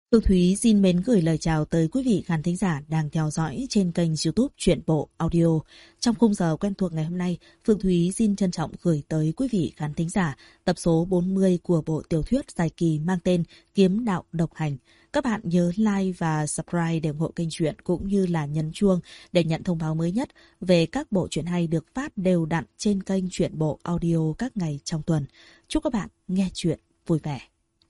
Phương Thúy xin mến gửi lời chào tới quý vị khán thính giả đang theo dõi trên kênh YouTube Truyện Bộ Audio. Trong khung giờ quen thuộc ngày hôm nay, Phương Thúy xin trân trọng gửi tới quý vị khán thính giả tập số 40 của bộ tiểu thuyết dài kỳ mang tên Kiếm Đạo Độc Hành. Các bạn nhớ like và subscribe để ủng hộ kênh truyện cũng như là nhấn chuông để nhận thông báo mới nhất về các bộ truyện hay được phát đều đặn trên kênh Truyện Bộ Audio các ngày trong tuần. Chúc các bạn nghe truyện vui vẻ.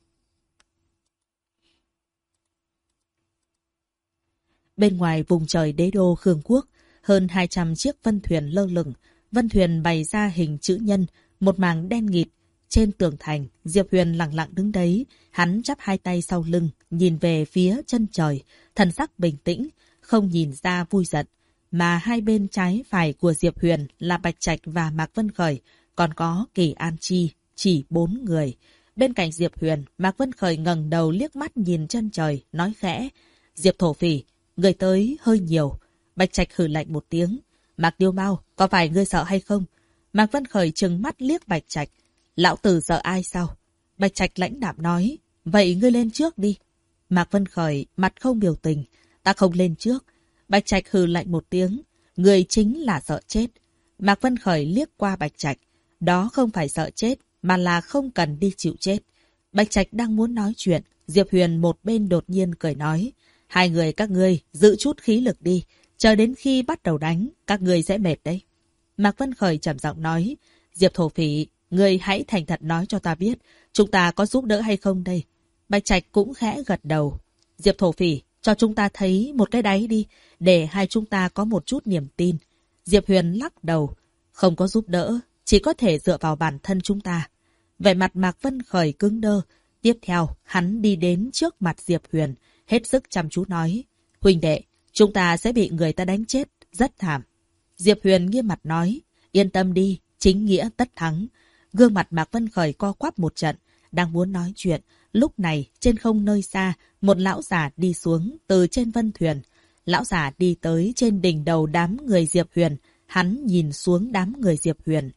Bên ngoài vùng trời đế đô Khương Quốc, hơn 200 chiếc vân thuyền lơ lửng. Vân thuyền bày ra hình chữ nhân, một mảng đen nghịt. Trên tường thành, Diệp Huyền lặng lặng đứng đấy. Hắn chắp hai tay sau lưng, nhìn về phía chân trời. Thần sắc bình tĩnh, không nhìn ra vui giận. Mà hai bên trái phải của Diệp Huyền là Bạch Trạch và Mạc Vân Khởi. Còn có Kỳ An Chi, chỉ 4 người. Bên cạnh Diệp Huyền, Mạc Vân Khởi ngẩng đầu liếc mắt nhìn chân trời, nói khẽ. Diệp thổ phỉ, người tới hơi nhiều. Bạch Trạch hừ lạnh một tiếng. Mạc Tiêu Mao, có phải ngươi sợ hay không? Mạc Vân Khởi trừng mắt liếc Bạch Trạch. Lão tử sợ ai sao? Bạch Trạch lãnh đạm nói. Vậy ngươi lên trước đi. Mạc Vân Khởi mặt không biểu tình. Ta không lên trước. Bạch Trạch hừ lạnh một tiếng. Ngươi chính là sợ chết. Mạc Vân Khởi liếc qua Bạch Trạch. Đó không phải sợ chết, mà là không cần đi chịu chết. Bạch Trạch đang muốn nói chuyện. Diệp Huyền một bên đột nhiên cười nói. Hai người các ngươi giữ chút khí lực đi. Chờ đến khi bắt đầu đánh, các ngươi sẽ mệt đấy. Mạc Vân Khởi trầm giọng nói. Diệp thổ phỉ, ngươi hãy thành thật nói cho ta biết. Chúng ta có giúp đỡ hay không đây? Bạch Trạch cũng khẽ gật đầu. Diệp thổ phỉ, cho chúng ta thấy một cái đáy đi. Để hai chúng ta có một chút niềm tin. Diệp Huyền lắc đầu. Không có giúp đỡ, chỉ có thể dựa vào bản thân chúng ta. Vẻ mặt Mạc Vân Khởi cứng đơ. Tiếp theo, hắn đi đến trước mặt Diệp Huyền. Hết sức chăm chú nói. Huynh đệ, chúng ta sẽ bị người ta đánh chết, rất thảm. Diệp Huyền nghiêm mặt nói. Yên tâm đi, chính nghĩa tất thắng. Gương mặt Mạc Vân Khởi co quắp một trận, đang muốn nói chuyện. Lúc này, trên không nơi xa, một lão già đi xuống từ trên vân thuyền. Lão già đi tới trên đỉnh đầu đám người Diệp Huyền. Hắn nhìn xuống đám người Diệp Huyền.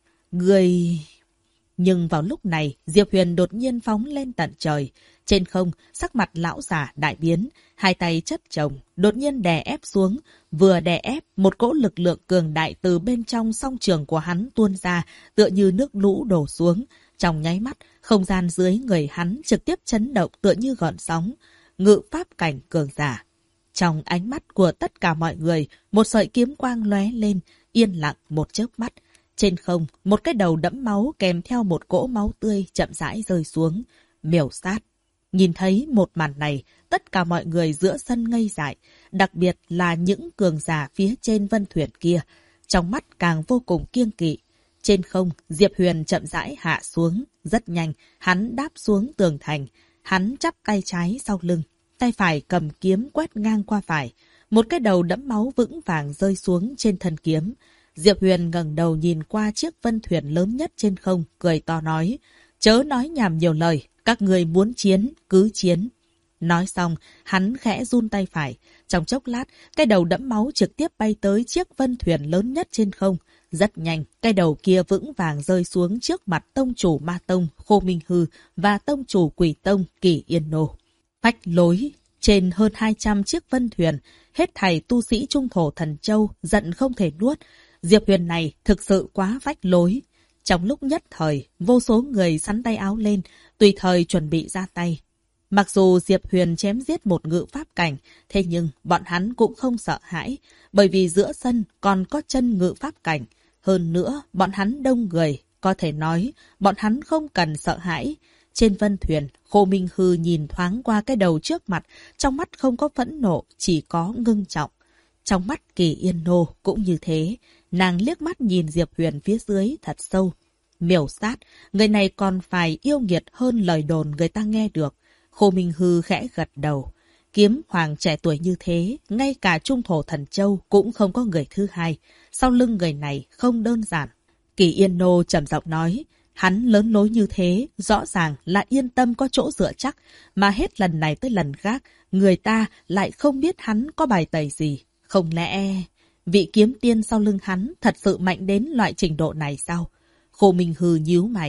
Nhưng vào lúc này, Diệp Huyền đột nhiên phóng lên tận trời. Trên không, sắc mặt lão già đại biến, hai tay chất chồng, đột nhiên đè ép xuống. Vừa đè ép, một cỗ lực lượng cường đại từ bên trong song trường của hắn tuôn ra, tựa như nước lũ đổ xuống. Trong nháy mắt, không gian dưới người hắn trực tiếp chấn động tựa như gợn sóng. Ngự pháp cảnh cường giả. Trong ánh mắt của tất cả mọi người, một sợi kiếm quang lóe lên, yên lặng một chớp mắt. Trên không, một cái đầu đẫm máu kèm theo một cỗ máu tươi chậm rãi rơi xuống. Miểu sát. Nhìn thấy một màn này, tất cả mọi người giữa sân ngây dại, đặc biệt là những cường giả phía trên vân thuyền kia. Trong mắt càng vô cùng kiêng kỵ. Trên không, Diệp Huyền chậm rãi hạ xuống. Rất nhanh, hắn đáp xuống tường thành. Hắn chắp tay trái sau lưng. Tay phải cầm kiếm quét ngang qua phải. Một cái đầu đẫm máu vững vàng rơi xuống trên thân kiếm. Diệp Huyền ngẩng đầu nhìn qua chiếc vân thuyền lớn nhất trên không, cười to nói. Chớ nói nhảm nhiều lời, các người muốn chiến, cứ chiến. Nói xong, hắn khẽ run tay phải. Trong chốc lát, cái đầu đẫm máu trực tiếp bay tới chiếc vân thuyền lớn nhất trên không. Rất nhanh, cái đầu kia vững vàng rơi xuống trước mặt tông chủ Ma Tông, Khô Minh Hư và tông chủ Quỷ Tông, Kỳ Yên Nô. Phách lối, trên hơn 200 chiếc vân thuyền, hết thảy tu sĩ Trung Thổ Thần Châu, giận không thể nuốt. Diệp Huyền này thực sự quá phách lối. Trong lúc nhất thời, vô số người sắn tay áo lên, tùy thời chuẩn bị ra tay. Mặc dù Diệp Huyền chém giết một ngự pháp cảnh, thế nhưng bọn hắn cũng không sợ hãi, bởi vì giữa sân còn có chân ngự pháp cảnh. Hơn nữa, bọn hắn đông người, có thể nói, bọn hắn không cần sợ hãi. Trên vân thuyền, Khô Minh Hư nhìn thoáng qua cái đầu trước mặt, trong mắt không có phẫn nộ, chỉ có ngưng trọng. Trong mắt Kỳ Yên Nô cũng như thế, nàng liếc mắt nhìn Diệp Huyền phía dưới thật sâu. Miểu sát, người này còn phải yêu nghiệt hơn lời đồn người ta nghe được. Khô Minh Hư khẽ gật đầu. Kiếm hoàng trẻ tuổi như thế, ngay cả Trung Thổ Thần Châu cũng không có người thứ hai. Sau lưng người này không đơn giản. Kỳ Yên Nô trầm giọng nói, hắn lớn lối như thế, rõ ràng là yên tâm có chỗ dựa chắc, mà hết lần này tới lần khác, người ta lại không biết hắn có bài tẩy gì. Không lẽ vị kiếm tiên sau lưng hắn thật sự mạnh đến loại trình độ này sao? Khô Minh Hư nhíu mày.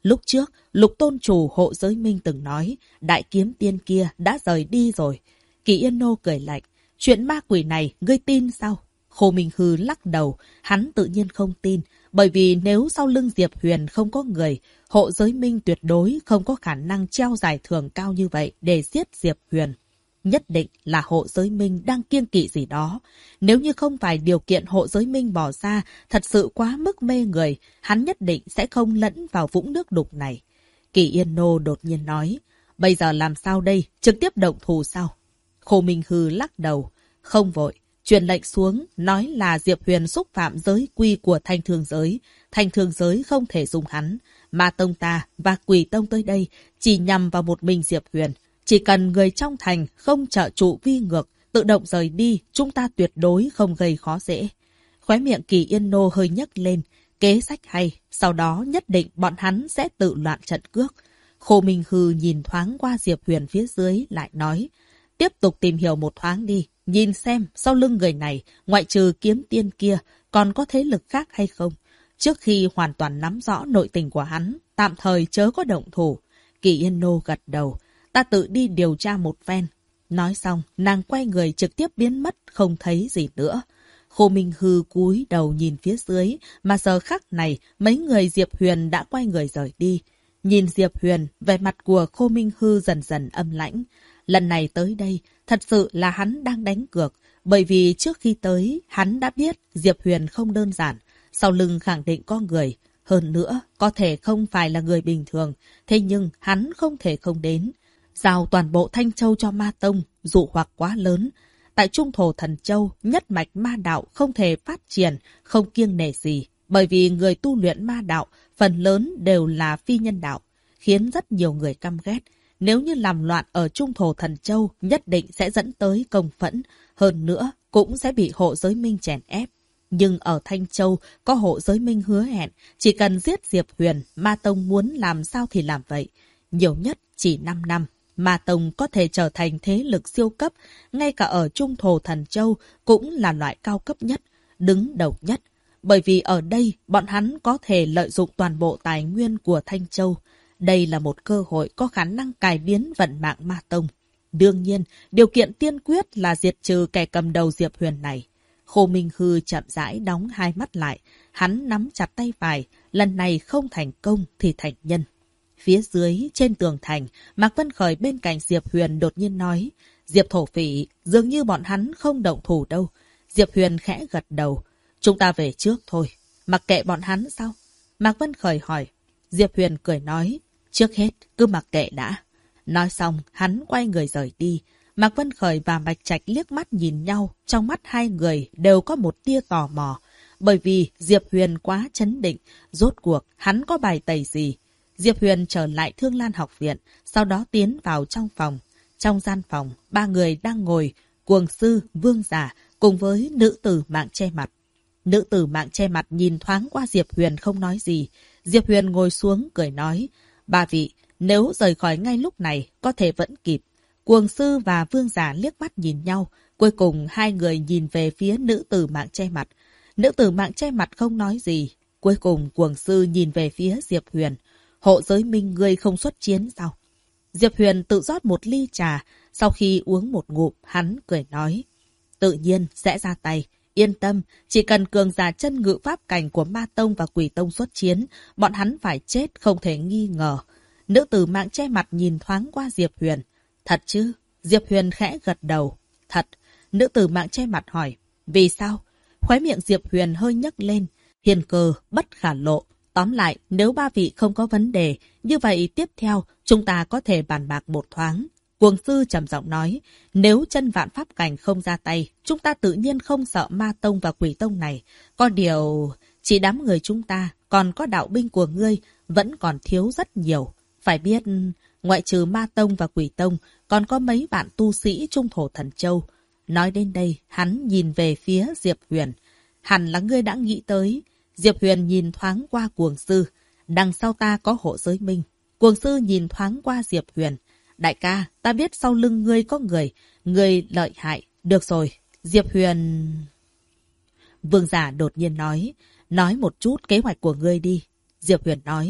Lúc trước, Lục tôn chủ hộ giới minh từng nói, đại kiếm tiên kia đã rời đi rồi. Kỳ Yên Nô cười lạnh, chuyện ma quỷ này ngươi tin sao? Khô Minh Hư lắc đầu, hắn tự nhiên không tin, bởi vì nếu sau lưng Diệp Huyền không có người, hộ giới minh tuyệt đối không có khả năng treo giải thưởng cao như vậy để giết Diệp Huyền. Nhất định là hộ giới minh đang kiêng kỵ gì đó. Nếu như không phải điều kiện hộ giới minh bỏ ra thật sự quá mức mê người, hắn nhất định sẽ không lẫn vào vũng nước đục này. Kỳ Yên Nô đột nhiên nói, bây giờ làm sao đây, trực tiếp động thủ sao? Khô Minh Hư lắc đầu, không vội, truyền lệnh xuống, nói là Diệp Huyền xúc phạm giới quy của Thanh Thương Giới. Thanh Thương Giới không thể dùng hắn, Ma Tông ta và Quỷ Tông tới đây chỉ nhằm vào một mình Diệp Huyền. Chỉ cần người trong thành không trợ trụ vi ngược, tự động rời đi, chúng ta tuyệt đối không gây khó dễ. Khóe miệng Kỳ Yên Nô hơi nhấc lên, kế sách hay, sau đó nhất định bọn hắn sẽ tự loạn trận cước. Khô Minh Hư nhìn thoáng qua Diệp Huyền phía dưới, lại nói, tiếp tục tìm hiểu một thoáng đi, nhìn xem sau lưng người này, ngoại trừ kiếm tiên kia, còn có thế lực khác hay không. Trước khi hoàn toàn nắm rõ nội tình của hắn, tạm thời chớ có động thủ. Kỳ Yên Nô gật đầu, ta tự đi điều tra một phen. Nói xong, nàng quay người trực tiếp biến mất, không thấy gì nữa. Khô Minh Hư cúi đầu nhìn phía dưới, mà giờ khắc này, mấy người Diệp Huyền đã quay người rời đi. Nhìn Diệp Huyền, vẻ mặt của Khô Minh Hư dần dần âm lãnh. Lần này tới đây, thật sự là hắn đang đánh cược, bởi vì trước khi tới, hắn đã biết Diệp Huyền không đơn giản, sau lưng khẳng định có người. Hơn nữa, có thể không phải là người bình thường, thế nhưng hắn không thể không đến. Giao toàn bộ Thanh Châu cho Ma Tông, dụ hoặc quá lớn. Tại Trung Thổ Thần Châu, nhất mạch ma đạo không thể phát triển, không kiêng nể gì. Bởi vì người tu luyện ma đạo, phần lớn đều là phi nhân đạo, khiến rất nhiều người căm ghét. Nếu như làm loạn ở Trung Thổ Thần Châu, nhất định sẽ dẫn tới công phẫn. Hơn nữa, cũng sẽ bị hộ giới minh chèn ép. Nhưng ở Thanh Châu, có hộ giới minh hứa hẹn, chỉ cần giết Diệp Huyền, Ma Tông muốn làm sao thì làm vậy. Nhiều nhất chỉ 5 năm. Ma Tông có thể trở thành thế lực siêu cấp, ngay cả ở Trung Thổ Thần Châu cũng là loại cao cấp nhất, đứng đầu nhất. Bởi vì ở đây, bọn hắn có thể lợi dụng toàn bộ tài nguyên của Thanh Châu. Đây là một cơ hội có khả năng cải biến vận mạng Ma Tông. Đương nhiên, điều kiện tiên quyết là diệt trừ kẻ cầm đầu Diệp Huyền này. Khô Minh Hư chậm rãi đóng hai mắt lại, hắn nắm chặt tay phải, lần này không thành công thì thành nhân. Phía dưới, trên tường thành, Mạc Vân Khởi bên cạnh Diệp Huyền đột nhiên nói, Diệp thổ phỉ, dường như bọn hắn không động thủ đâu. Diệp Huyền khẽ gật đầu, chúng ta về trước thôi, mặc kệ bọn hắn sao? Mạc Vân Khởi hỏi. Diệp Huyền cười nói, trước hết cứ mặc kệ đã. Nói xong, hắn quay người rời đi. Mạc Vân Khởi và Bạch Trạch liếc mắt nhìn nhau, trong mắt hai người đều có một tia tò mò. Bởi vì Diệp Huyền quá trấn định, rốt cuộc hắn có bài tẩy gì? Diệp Huyền trở lại Thương Lan học viện, sau đó tiến vào trong phòng. Trong gian phòng, ba người đang ngồi, Cuồng Sư, Vương Giả, cùng với nữ tử mạng che mặt. Nữ tử mạng che mặt nhìn thoáng qua Diệp Huyền không nói gì. Diệp Huyền ngồi xuống cười nói, ba vị, nếu rời khỏi ngay lúc này, có thể vẫn kịp. Cuồng Sư và Vương Giả liếc mắt nhìn nhau, cuối cùng hai người nhìn về phía nữ tử mạng che mặt. Nữ tử mạng che mặt không nói gì. Cuối cùng Cuồng Sư nhìn về phía Diệp Huyền. Hộ giới minh ngươi không xuất chiến sao? Diệp Huyền tự rót một ly trà, sau khi uống một ngụm, hắn cười nói. Tự nhiên sẽ ra tay, yên tâm, chỉ cần cường giả chân ngự pháp cảnh của Ma Tông và Quỷ Tông xuất chiến, bọn hắn phải chết không thể nghi ngờ. Nữ tử mạng che mặt nhìn thoáng qua Diệp Huyền. Thật chứ? Diệp Huyền khẽ gật đầu. Thật. Nữ tử mạng che mặt hỏi. Vì sao? Khóe miệng Diệp Huyền hơi nhấc lên. Hiền cơ, bất khả lộ. Tóm lại, nếu ba vị không có vấn đề, như vậy tiếp theo chúng ta có thể bàn bạc một thoáng. Cuồng Sư trầm giọng nói, nếu chân vạn pháp cảnh không ra tay, chúng ta tự nhiên không sợ Ma Tông và Quỷ Tông này. Có điều, chỉ đám người chúng ta, còn có đạo binh của ngươi, vẫn còn thiếu rất nhiều. Phải biết, ngoại trừ Ma Tông và Quỷ Tông, còn có mấy vạn tu sĩ Trung Thổ Thần Châu. Nói đến đây, hắn nhìn về phía Diệp Huyền. Hẳn là ngươi đã nghĩ tới. Diệp Huyền nhìn thoáng qua Cuồng Sư. Đằng sau ta có hộ giới minh. Cuồng Sư nhìn thoáng qua Diệp Huyền. Đại ca, ta biết sau lưng ngươi có người. Ngươi lợi hại. Được rồi. Diệp Huyền... Vương Giả đột nhiên nói. Nói một chút kế hoạch của ngươi đi. Diệp Huyền nói.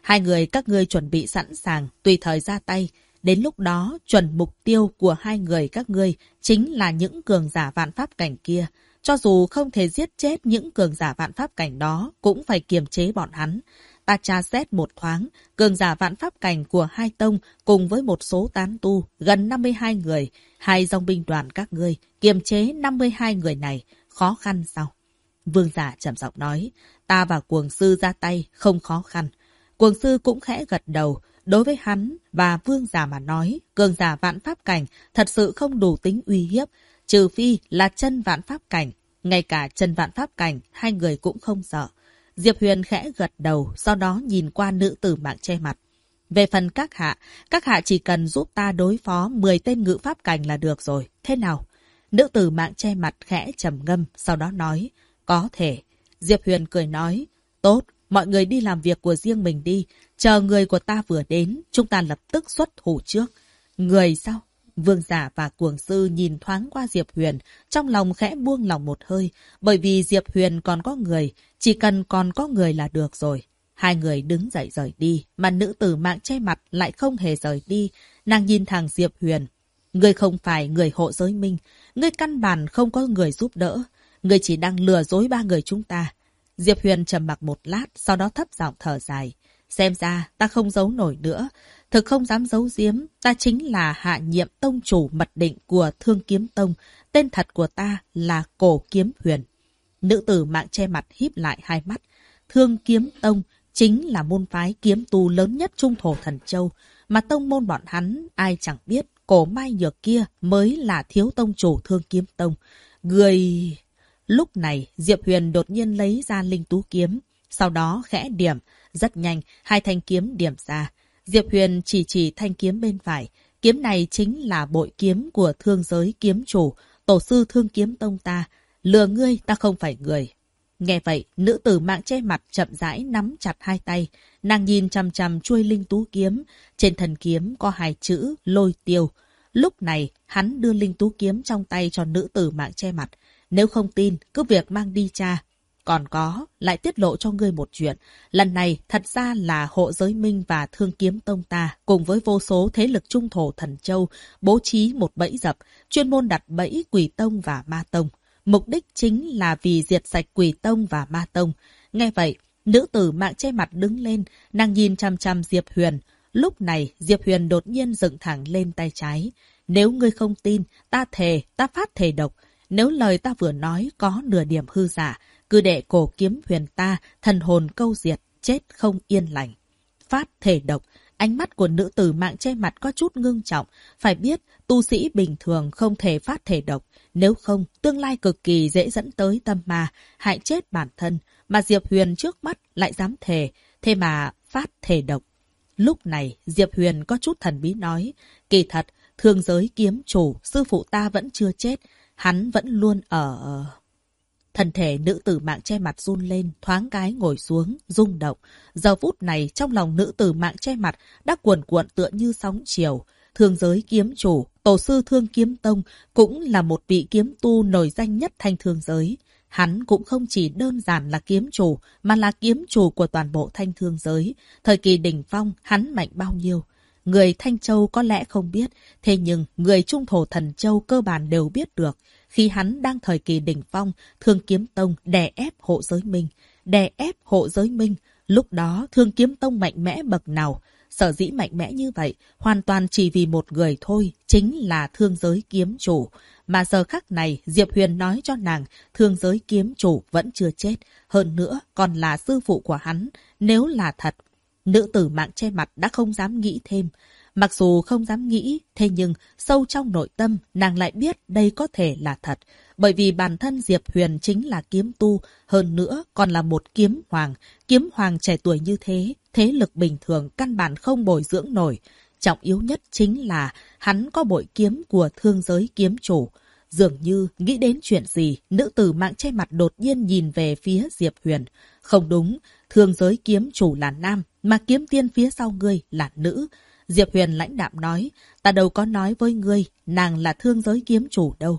Hai người các ngươi chuẩn bị sẵn sàng, tùy thời ra tay. Đến lúc đó, chuẩn mục tiêu của hai người các ngươi chính là những cường giả vạn pháp cảnh kia. Cho dù không thể giết chết những cường giả vạn pháp cảnh đó, cũng phải kiềm chế bọn hắn. Ta tra xét một thoáng, cường giả vạn pháp cảnh của hai tông cùng với một số tán tu, gần 52 người, hai dòng binh đoàn các ngươi, kiềm chế 52 người này, khó khăn sao? Vương giả trầm giọng nói, ta và cuồng sư ra tay, không khó khăn. Cuồng sư cũng khẽ gật đầu, đối với hắn và vương giả mà nói, cường giả vạn pháp cảnh thật sự không đủ tính uy hiếp, trừ phi là chân vạn pháp cảnh. Ngay cả chân vạn pháp cảnh, hai người cũng không sợ. Diệp Huyền khẽ gật đầu, sau đó nhìn qua nữ tử mạng che mặt. Về phần các hạ chỉ cần giúp ta đối phó 10 tên ngự pháp cảnh là được rồi. Thế nào? Nữ tử mạng che mặt khẽ trầm ngâm, sau đó nói, có thể. Diệp Huyền cười nói, tốt, mọi người đi làm việc của riêng mình đi. Chờ người của ta vừa đến, chúng ta lập tức xuất thủ trước. Người sao? Vương giả và cuồng sư nhìn thoáng qua Diệp Huyền, trong lòng khẽ buông lòng một hơi, bởi vì Diệp Huyền còn có người, chỉ cần còn có người là được rồi. Hai người đứng dậy rời đi, mà nữ tử mạng che mặt lại không hề rời đi. Nàng nhìn thẳng Diệp Huyền. Ngươi không phải người hộ giới minh, ngươi căn bản không có người giúp đỡ, ngươi chỉ đang lừa dối ba người chúng ta. Diệp Huyền trầm mặc một lát, sau đó thấp giọng thở dài. Xem ra ta không giấu nổi nữa. Thực không dám giấu giếm, ta chính là hạ nhiệm tông chủ mật định của Thương Kiếm Tông. Tên thật của ta là Cổ Kiếm Huyền. Nữ tử mạng che mặt híp lại hai mắt. Thương Kiếm Tông chính là môn phái kiếm tu lớn nhất Trung Thổ Thần Châu. Mà tông môn bọn hắn, ai chẳng biết, Cổ Mai Nhược kia mới là thiếu tông chủ Thương Kiếm Tông. Người... Lúc này, Diệp Huyền đột nhiên lấy ra linh tú kiếm. Sau đó khẽ điểm. Rất nhanh, hai thanh kiếm điểm ra. Diệp Huyền chỉ thanh kiếm bên phải. Kiếm này chính là bội kiếm của thương giới kiếm chủ, tổ sư Thương Kiếm Tông ta. Lừa ngươi, ta không phải người. Nghe vậy, nữ tử mạng che mặt chậm rãi nắm chặt hai tay. Nàng nhìn chằm chằm chuôi linh tú kiếm. Trên thân kiếm có hai chữ Lôi Tiêu. Lúc này, hắn đưa linh tú kiếm trong tay cho nữ tử mạng che mặt. Nếu không tin, cứ việc mang đi tra. Còn có, lại tiết lộ cho ngươi một chuyện. Lần này, thật ra là Hộ Giới Minh và Thương Kiếm Tông ta, cùng với vô số thế lực Trung Thổ Thần Châu, bố trí một bẫy dập, chuyên môn đặt bẫy Quỷ Tông và Ma Tông. Mục đích chính là vì diệt sạch Quỷ Tông và Ma Tông. Nghe vậy, nữ tử mạng che mặt đứng lên, nàng nhìn chằm chằm Diệp Huyền. Lúc này, Diệp Huyền đột nhiên dựng thẳng lên tay trái. Nếu ngươi không tin, ta thề, ta phát thề độc. Nếu lời ta vừa nói có nửa điểm hư giả, cứ để Cổ Kiếm Huyền ta thần hồn câu diệt, chết không yên lành. Phát thể độc, ánh mắt của nữ tử mạng che mặt có chút ngưng trọng. Phải biết, tu sĩ bình thường không thể phát thể độc. Nếu không, tương lai cực kỳ dễ dẫn tới tâm ma, hại chết bản thân. Mà Diệp Huyền trước mắt lại dám thề, thế mà phát thể độc. Lúc này, Diệp Huyền có chút thần bí nói, kỳ thật, thương giới kiếm chủ, sư phụ ta vẫn chưa chết. Hắn vẫn luôn ở... Thân thể nữ tử mạng che mặt run lên, thoáng cái ngồi xuống, rung động. Giờ phút này, trong lòng nữ tử mạng che mặt đã cuồn cuộn tựa như sóng chiều. Thương giới kiếm chủ, tổ sư Thương Kiếm Tông, cũng là một vị kiếm tu nổi danh nhất thanh thương giới. Hắn cũng không chỉ đơn giản là kiếm chủ, mà là kiếm chủ của toàn bộ thanh thương giới. Thời kỳ đỉnh phong, hắn mạnh bao nhiêu? Người Thanh Châu có lẽ không biết, thế nhưng người Trung Thổ Thần Châu cơ bản đều biết được. Khi hắn đang thời kỳ đỉnh phong, Thương Kiếm Tông đè ép Hộ Giới Minh. Đè ép Hộ Giới Minh, lúc đó Thương Kiếm Tông mạnh mẽ bậc nào? Sở dĩ mạnh mẽ như vậy, hoàn toàn chỉ vì một người thôi, chính là thương giới kiếm chủ. Mà giờ khắc này, Diệp Huyền nói cho nàng, thương giới kiếm chủ vẫn chưa chết. Hơn nữa, còn là sư phụ của hắn. Nếu là thật, nữ tử mạng che mặt đã không dám nghĩ thêm. Mặc dù không dám nghĩ, thế nhưng sâu trong nội tâm nàng lại biết đây có thể là thật. Bởi vì bản thân Diệp Huyền chính là kiếm tu, hơn nữa còn là một kiếm hoàng. Kiếm hoàng trẻ tuổi như thế, thế lực bình thường căn bản không bồi dưỡng nổi. Trọng yếu nhất chính là hắn có bội kiếm của thương giới kiếm chủ. Dường như nghĩ đến chuyện gì, nữ tử mạng che mặt đột nhiên nhìn về phía Diệp Huyền. Không đúng, thương giới kiếm chủ là nam, mà kiếm tiên phía sau ngươi là nữ. Diệp Huyền lãnh đạm nói, ta đâu có nói với ngươi, nàng là thương giới kiếm chủ đâu.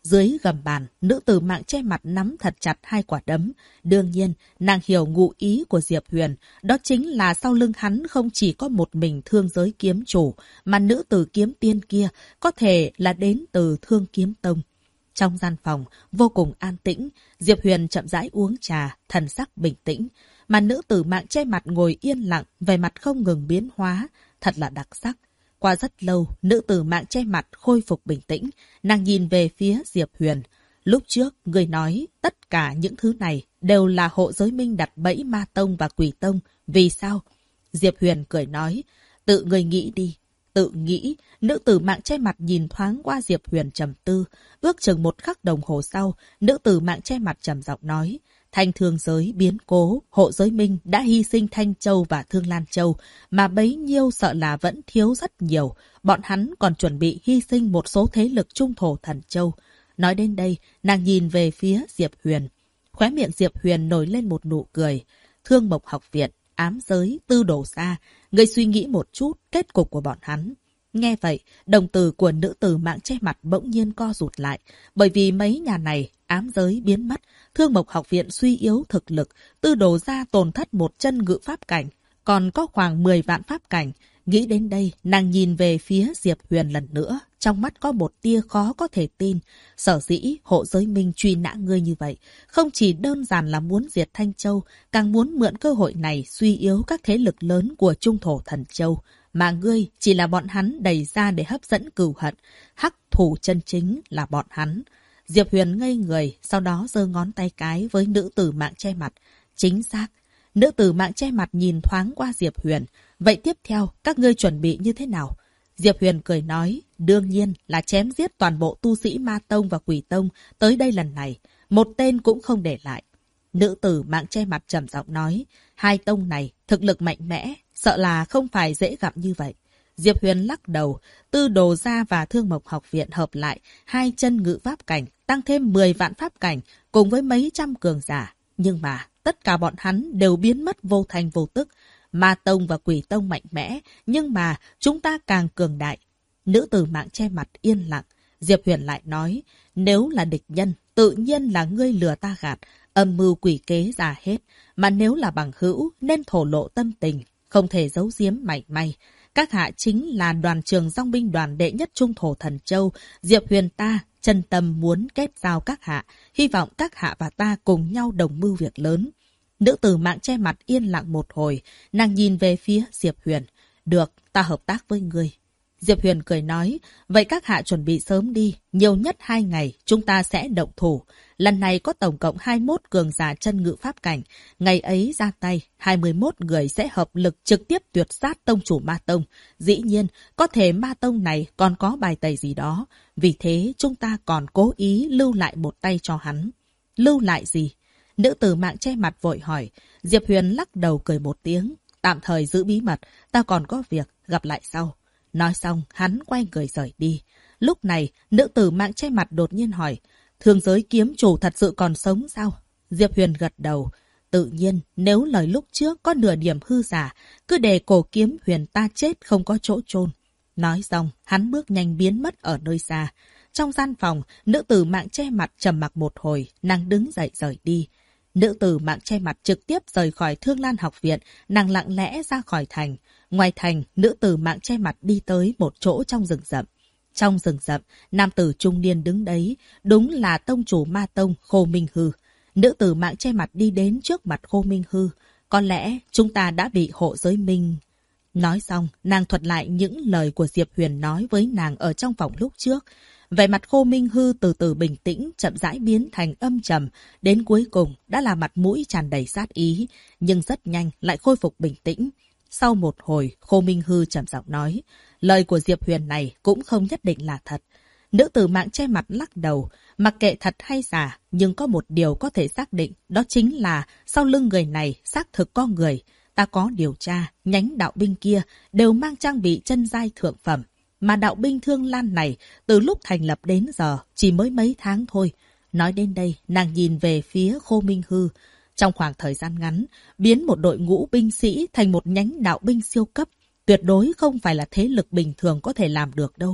Dưới gầm bàn, nữ tử mạng che mặt nắm thật chặt hai quả đấm. Đương nhiên, nàng hiểu ngụ ý của Diệp Huyền. Đó chính là sau lưng hắn không chỉ có một mình thương giới kiếm chủ, mà nữ tử kiếm tiên kia có thể là đến từ Thương Kiếm Tông. Trong gian phòng, vô cùng an tĩnh, Diệp Huyền chậm rãi uống trà, thần sắc bình tĩnh. Mà nữ tử mạng che mặt ngồi yên lặng, vẻ mặt không ngừng biến hóa, thật là đặc sắc. Qua rất lâu, nữ tử mạng che mặt khôi phục bình tĩnh, nàng nhìn về phía Diệp Huyền. Lúc trước, người nói tất cả những thứ này đều là Hộ Giới Minh đặt bẫy Ma Tông và Quỷ Tông. Vì sao? Diệp Huyền cười nói, tự người nghĩ đi. Tự nghĩ, nữ tử mạng che mặt nhìn thoáng qua Diệp Huyền trầm tư. Ước chừng một khắc đồng hồ sau, nữ tử mạng che mặt trầm giọng nói, Thanh Thương Giới biến cố, Hộ Giới Minh đã hy sinh Thanh Châu và Thương Lan Châu, mà bấy nhiêu sợ là vẫn thiếu rất nhiều. Bọn hắn còn chuẩn bị hy sinh một số thế lực trung thổ Thần Châu. Nói đến đây, nàng nhìn về phía Diệp Huyền. Khóe miệng Diệp Huyền nổi lên một nụ cười. Thương Mộc Học Viện, Ám Giới, Tư Đồ Sa, người suy nghĩ một chút kết cục của bọn hắn. Nghe vậy, đồng tử của nữ tử mạng che mặt bỗng nhiên co rụt lại. Bởi vì mấy nhà này, Ám Giới biến mất, Thương Mộc Học Viện suy yếu thực lực, Tư Đồ Gia tổn thất một chân ngự pháp cảnh, còn có khoảng 10 vạn pháp cảnh. Nghĩ đến đây, nàng nhìn về phía Diệp Huyền lần nữa, trong mắt có một tia khó có thể tin. Sở dĩ Hộ Giới Minh truy nã ngươi như vậy, không chỉ đơn giản là muốn diệt Thanh Châu, càng muốn mượn cơ hội này suy yếu các thế lực lớn của trung thổ Thần Châu. Mà ngươi chỉ là bọn hắn đẩy ra để hấp dẫn cừu hận, hắc thủ chân chính là bọn hắn. Diệp Huyền ngây người, sau đó giơ ngón tay cái với nữ tử mạng che mặt. Chính xác. Nữ tử mạng che mặt nhìn thoáng qua Diệp Huyền. Vậy tiếp theo, các ngươi chuẩn bị như thế nào? Diệp Huyền cười nói, đương nhiên là chém giết toàn bộ tu sĩ Ma Tông và Quỷ Tông tới đây lần này. Một tên cũng không để lại. Nữ tử mạng che mặt trầm giọng nói, hai tông này thực lực mạnh mẽ, sợ là không phải dễ gặp như vậy. Diệp Huyền lắc đầu, Tư Đồ Gia và Thương Mộc Học Viện hợp lại, hai chân ngự pháp cảnh, tăng thêm 10 vạn pháp cảnh, cùng với mấy trăm cường giả. Nhưng mà, tất cả bọn hắn đều biến mất vô thành vô tức. Ma Tông và Quỷ Tông mạnh mẽ, nhưng mà chúng ta càng cường đại. Nữ tử mạng che mặt yên lặng. Diệp Huyền lại nói, nếu là địch nhân, tự nhiên là ngươi lừa ta gạt, âm mưu quỷ kế ra hết. Mà nếu là bằng hữu, nên thổ lộ tâm tình, không thể giấu giếm mảy may. Các hạ chính là đoàn trường dòng binh đoàn đệ nhất trung thổ Thần Châu. Diệp Huyền ta chân tâm muốn kết giao các hạ, hy vọng các hạ và ta cùng nhau đồng mưu việc lớn. Nữ tử mạng che mặt yên lặng một hồi, nàng nhìn về phía Diệp Huyền. Được, ta hợp tác với ngươi. Diệp Huyền cười nói, vậy các hạ chuẩn bị sớm đi, nhiều nhất 2 ngày chúng ta sẽ động thủ. Lần này có tổng cộng 21 cường giả chân ngự pháp cảnh, ngày ấy ra tay, 21 người sẽ hợp lực trực tiếp tuyệt sát tông chủ Ma Tông. Dĩ nhiên, có thể Ma Tông này còn có bài tẩy gì đó, vì thế chúng ta còn cố ý lưu lại một tay cho hắn. Lưu lại gì? Nữ tử mạng che mặt vội hỏi. Diệp Huyền lắc đầu cười một tiếng, tạm thời giữ bí mật, ta còn có việc, gặp lại sau. Nói xong, hắn quay người rời đi. Lúc này, nữ tử mạng che mặt đột nhiên hỏi, Thương Giới kiếm chủ thật sự còn sống sao? Diệp Huyền gật đầu. Tự nhiên, nếu lời lúc trước có nửa điểm hư giả, cứ để cổ kiếm Huyền ta chết không có chỗ chôn. Nói xong, hắn bước nhanh biến mất ở nơi xa. Trong gian phòng, nữ tử mạng che mặt trầm mặc một hồi, nàng đứng dậy rời đi. Nữ tử mạng che mặt trực tiếp rời khỏi Thương Lan Học Viện, nàng lặng lẽ ra khỏi thành. Ngoài thành, nữ tử mạng che mặt đi tới một chỗ trong rừng rậm. Trong rừng rậm, nam tử trung niên đứng đấy, đúng là tông chủ Ma Tông Khô Minh Hư. Nữ tử mạng che mặt đi đến trước mặt Khô Minh Hư. Có lẽ chúng ta đã bị Hộ Giới Minh... Nói xong, nàng thuật lại những lời của Diệp Huyền nói với nàng ở trong phòng lúc trước. Vẻ mặt Khô Minh Hư từ từ bình tĩnh, chậm rãi biến thành âm trầm. Đến cuối cùng đã là mặt mũi tràn đầy sát ý, nhưng rất nhanh lại khôi phục bình tĩnh. Sau một hồi, Khô Minh Hư trầm giọng nói, lời của Diệp Huyền này cũng không nhất định là thật. Nữ tử mạng che mặt lắc đầu, mặc kệ thật hay giả, nhưng có một điều có thể xác định, đó chính là sau lưng người này xác thực có người. Ta có điều tra, nhánh đạo binh kia đều mang trang bị chân giai thượng phẩm. Mà đạo binh Thương Lan này, từ lúc thành lập đến giờ, chỉ mới mấy tháng thôi. Nói đến đây, nàng nhìn về phía Khô Minh Hư. Trong khoảng thời gian ngắn, biến một đội ngũ binh sĩ thành một nhánh đạo binh siêu cấp. Tuyệt đối không phải là thế lực bình thường có thể làm được đâu.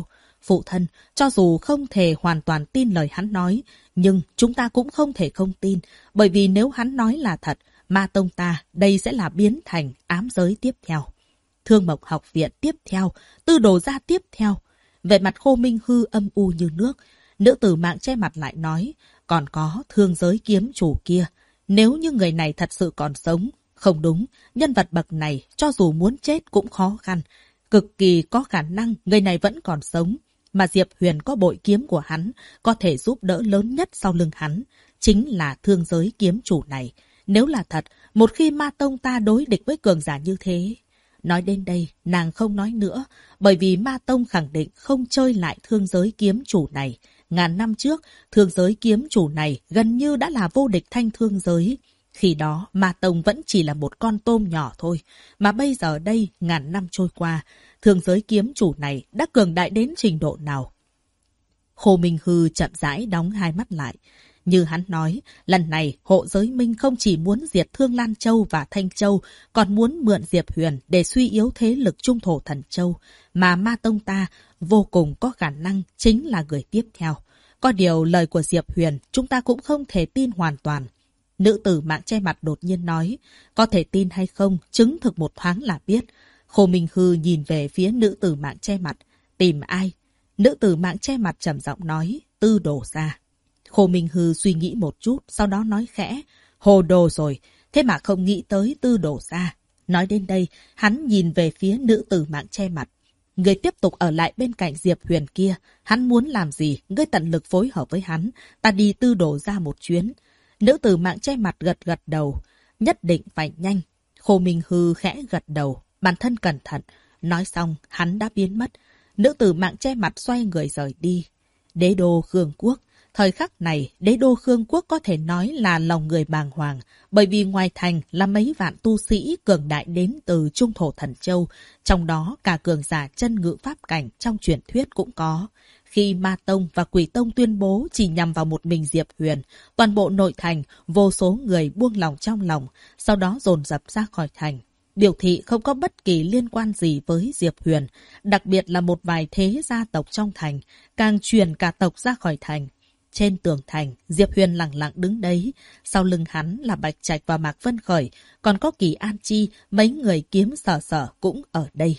Phụ thân, cho dù không thể hoàn toàn tin lời hắn nói, nhưng chúng ta cũng không thể không tin, bởi vì nếu hắn nói là thật, Ma tông ta đây sẽ là biến thành ám giới tiếp theo. Thương Mộc học viện tiếp theo, Tư Đồ gia tiếp theo. Về mặt Khô Minh Hư âm u như nước, nữ tử mạng che mặt lại nói, còn có thương giới kiếm chủ kia. Nếu như người này thật sự còn sống, không đúng, nhân vật bậc này cho dù muốn chết cũng khó khăn. Cực kỳ có khả năng người này vẫn còn sống. Mà Diệp Huyền có bội kiếm của hắn, có thể giúp đỡ lớn nhất sau lưng hắn. Chính là thương giới kiếm chủ này. Nếu là thật, một khi Ma tông ta đối địch với cường giả như thế... Nói đến đây, nàng không nói nữa, bởi vì Ma tông khẳng định không chơi lại thương giới kiếm chủ này. Ngàn năm trước, thương giới kiếm chủ này gần như đã là vô địch thanh thương giới. Khi đó, Ma tông vẫn chỉ là một con tôm nhỏ thôi. Mà bây giờ đây, ngàn năm trôi qua, thương giới kiếm chủ này đã cường đại đến trình độ nào? Khô Minh Hư chậm rãi đóng hai mắt lại. Như hắn nói, lần này Hộ Giới Minh không chỉ muốn diệt Thương Lan Châu và Thanh Châu, còn muốn mượn Diệp Huyền để suy yếu thế lực Trung Thổ Thần Châu, mà Ma tông ta vô cùng có khả năng chính là người tiếp theo. Có điều lời của Diệp Huyền chúng ta cũng không thể tin hoàn toàn. Nữ tử mạng che mặt đột nhiên nói, có thể tin hay không, chứng thực một thoáng là biết. Khô Minh Hư nhìn về phía nữ tử mạng che mặt, tìm ai? Nữ tử mạng che mặt trầm giọng nói, Tư Đồ gia. Khô Minh Hư suy nghĩ một chút, sau đó nói khẽ, hồ đồ rồi, thế mà không nghĩ tới Tư Đồ gia. Nói đến đây, hắn nhìn về phía nữ tử mạng che mặt. Người tiếp tục ở lại bên cạnh Diệp Huyền kia, hắn muốn làm gì, ngươi tận lực phối hợp với hắn, ta đi Tư Đồ gia một chuyến. Nữ tử mạng che mặt gật gật đầu, nhất định phải nhanh. Khô Minh Hư khẽ gật đầu, bản thân cẩn thận. Nói xong, hắn đã biến mất. Nữ tử mạng che mặt xoay người rời đi. Đế đô Khương Quốc. Thời khắc này, đế đô Khương Quốc có thể nói là lòng người bàng hoàng, bởi vì ngoài thành là mấy vạn tu sĩ cường đại đến từ Trung Thổ Thần Châu, trong đó cả cường giả chân ngự pháp cảnh trong truyền thuyết cũng có. Khi Ma Tông và Quỷ Tông tuyên bố chỉ nhằm vào một mình Diệp Huyền, toàn bộ nội thành, vô số người buông lòng trong lòng, sau đó dồn dập ra khỏi thành. Biểu thị không có bất kỳ liên quan gì với Diệp Huyền, đặc biệt là một vài thế gia tộc trong thành, càng truyền cả tộc ra khỏi thành. Trên tường thành, Diệp Huyền lặng lặng đứng đấy, sau lưng hắn là Bạch Trạch và Mạc Vân Khởi, còn có Kỳ An Chi, mấy người kiếm sở sở cũng ở đây.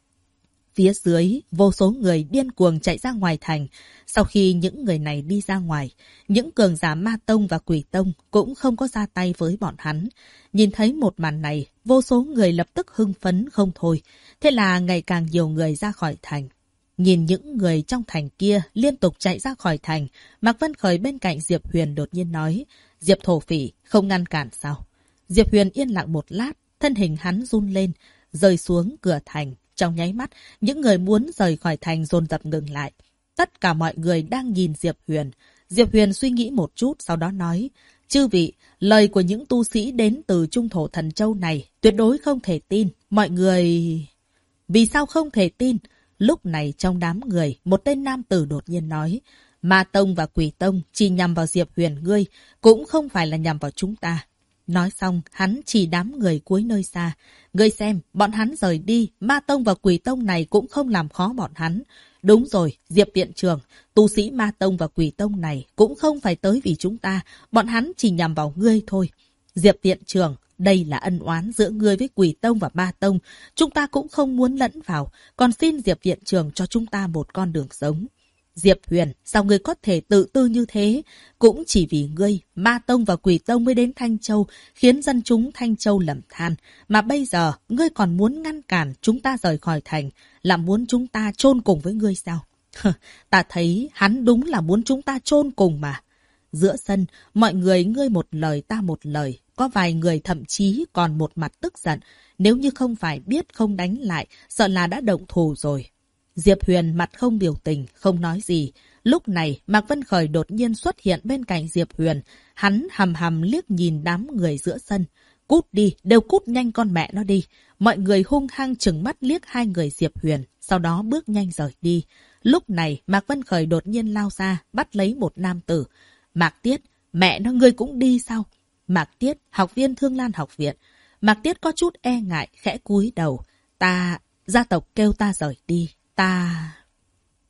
Phía dưới, vô số người điên cuồng chạy ra ngoài thành. Sau khi những người này đi ra ngoài, những cường giả Ma Tông và Quỷ Tông cũng không có ra tay với bọn hắn. Nhìn thấy một màn này, vô số người lập tức hưng phấn không thôi. Thế là ngày càng nhiều người ra khỏi thành. Nhìn những người trong thành kia liên tục chạy ra khỏi thành, Mạc Vân Khởi bên cạnh Diệp Huyền đột nhiên nói, Diệp thổ phỉ, không ngăn cản sao? Diệp Huyền yên lặng một lát, thân hình hắn run lên, rơi xuống cửa thành. Trong nháy mắt, những người muốn rời khỏi thành dồn dập ngừng lại. Tất cả mọi người đang nhìn Diệp Huyền. Diệp Huyền suy nghĩ một chút, sau đó nói, chư vị, lời của những tu sĩ đến từ Trung Thổ Thần Châu này tuyệt đối không thể tin. Mọi người... Vì sao không thể tin? Lúc này trong đám người, một tên nam tử đột nhiên nói, Ma Tông và Quỷ Tông chỉ nhằm vào Diệp Huyền ngươi, cũng không phải là nhằm vào chúng ta. Nói xong, hắn chỉ đám người cuối nơi xa. Ngươi xem, bọn hắn rời đi, Ma Tông và Quỷ Tông này cũng không làm khó bọn hắn. Đúng rồi, Diệp viện trưởng, tu sĩ Ma Tông và Quỷ Tông này cũng không phải tới vì chúng ta, bọn hắn chỉ nhằm vào ngươi thôi. Diệp viện trưởng, đây là ân oán giữa ngươi với Quỷ Tông và Ma Tông, chúng ta cũng không muốn lẫn vào, còn xin Diệp viện trưởng cho chúng ta một con đường sống. Diệp Huyền, sao ngươi có thể tự tư như thế? Cũng chỉ vì ngươi, Ma Tông và Quỷ Tông mới đến Thanh Châu, khiến dân chúng Thanh Châu lầm than. Mà bây giờ, ngươi còn muốn ngăn cản chúng ta rời khỏi thành, là muốn chúng ta chôn cùng với ngươi sao? Ta thấy hắn đúng là muốn chúng ta chôn cùng mà. Giữa sân, mọi người ngươi một lời ta một lời. Có vài người thậm chí còn một mặt tức giận. Nếu như không phải biết không đánh lại, sợ là đã động thủ rồi. Diệp Huyền mặt không biểu tình, không nói gì. Lúc này, Mạc Vân Khởi đột nhiên xuất hiện bên cạnh Diệp Huyền. Hắn hầm hầm liếc nhìn đám người giữa sân. Cút đi, đều cút nhanh con mẹ nó đi. Mọi người hung hăng trừng mắt liếc hai người Diệp Huyền, sau đó bước nhanh rời đi. Lúc này, Mạc Vân Khởi đột nhiên lao ra, bắt lấy một nam tử. Mạc Tiết, mẹ nó ngươi cũng đi sao? Mạc Tiết, học viên Thương Lan học viện. Mạc Tiết có chút e ngại, khẽ cúi đầu. Gia tộc kêu ta rời đi.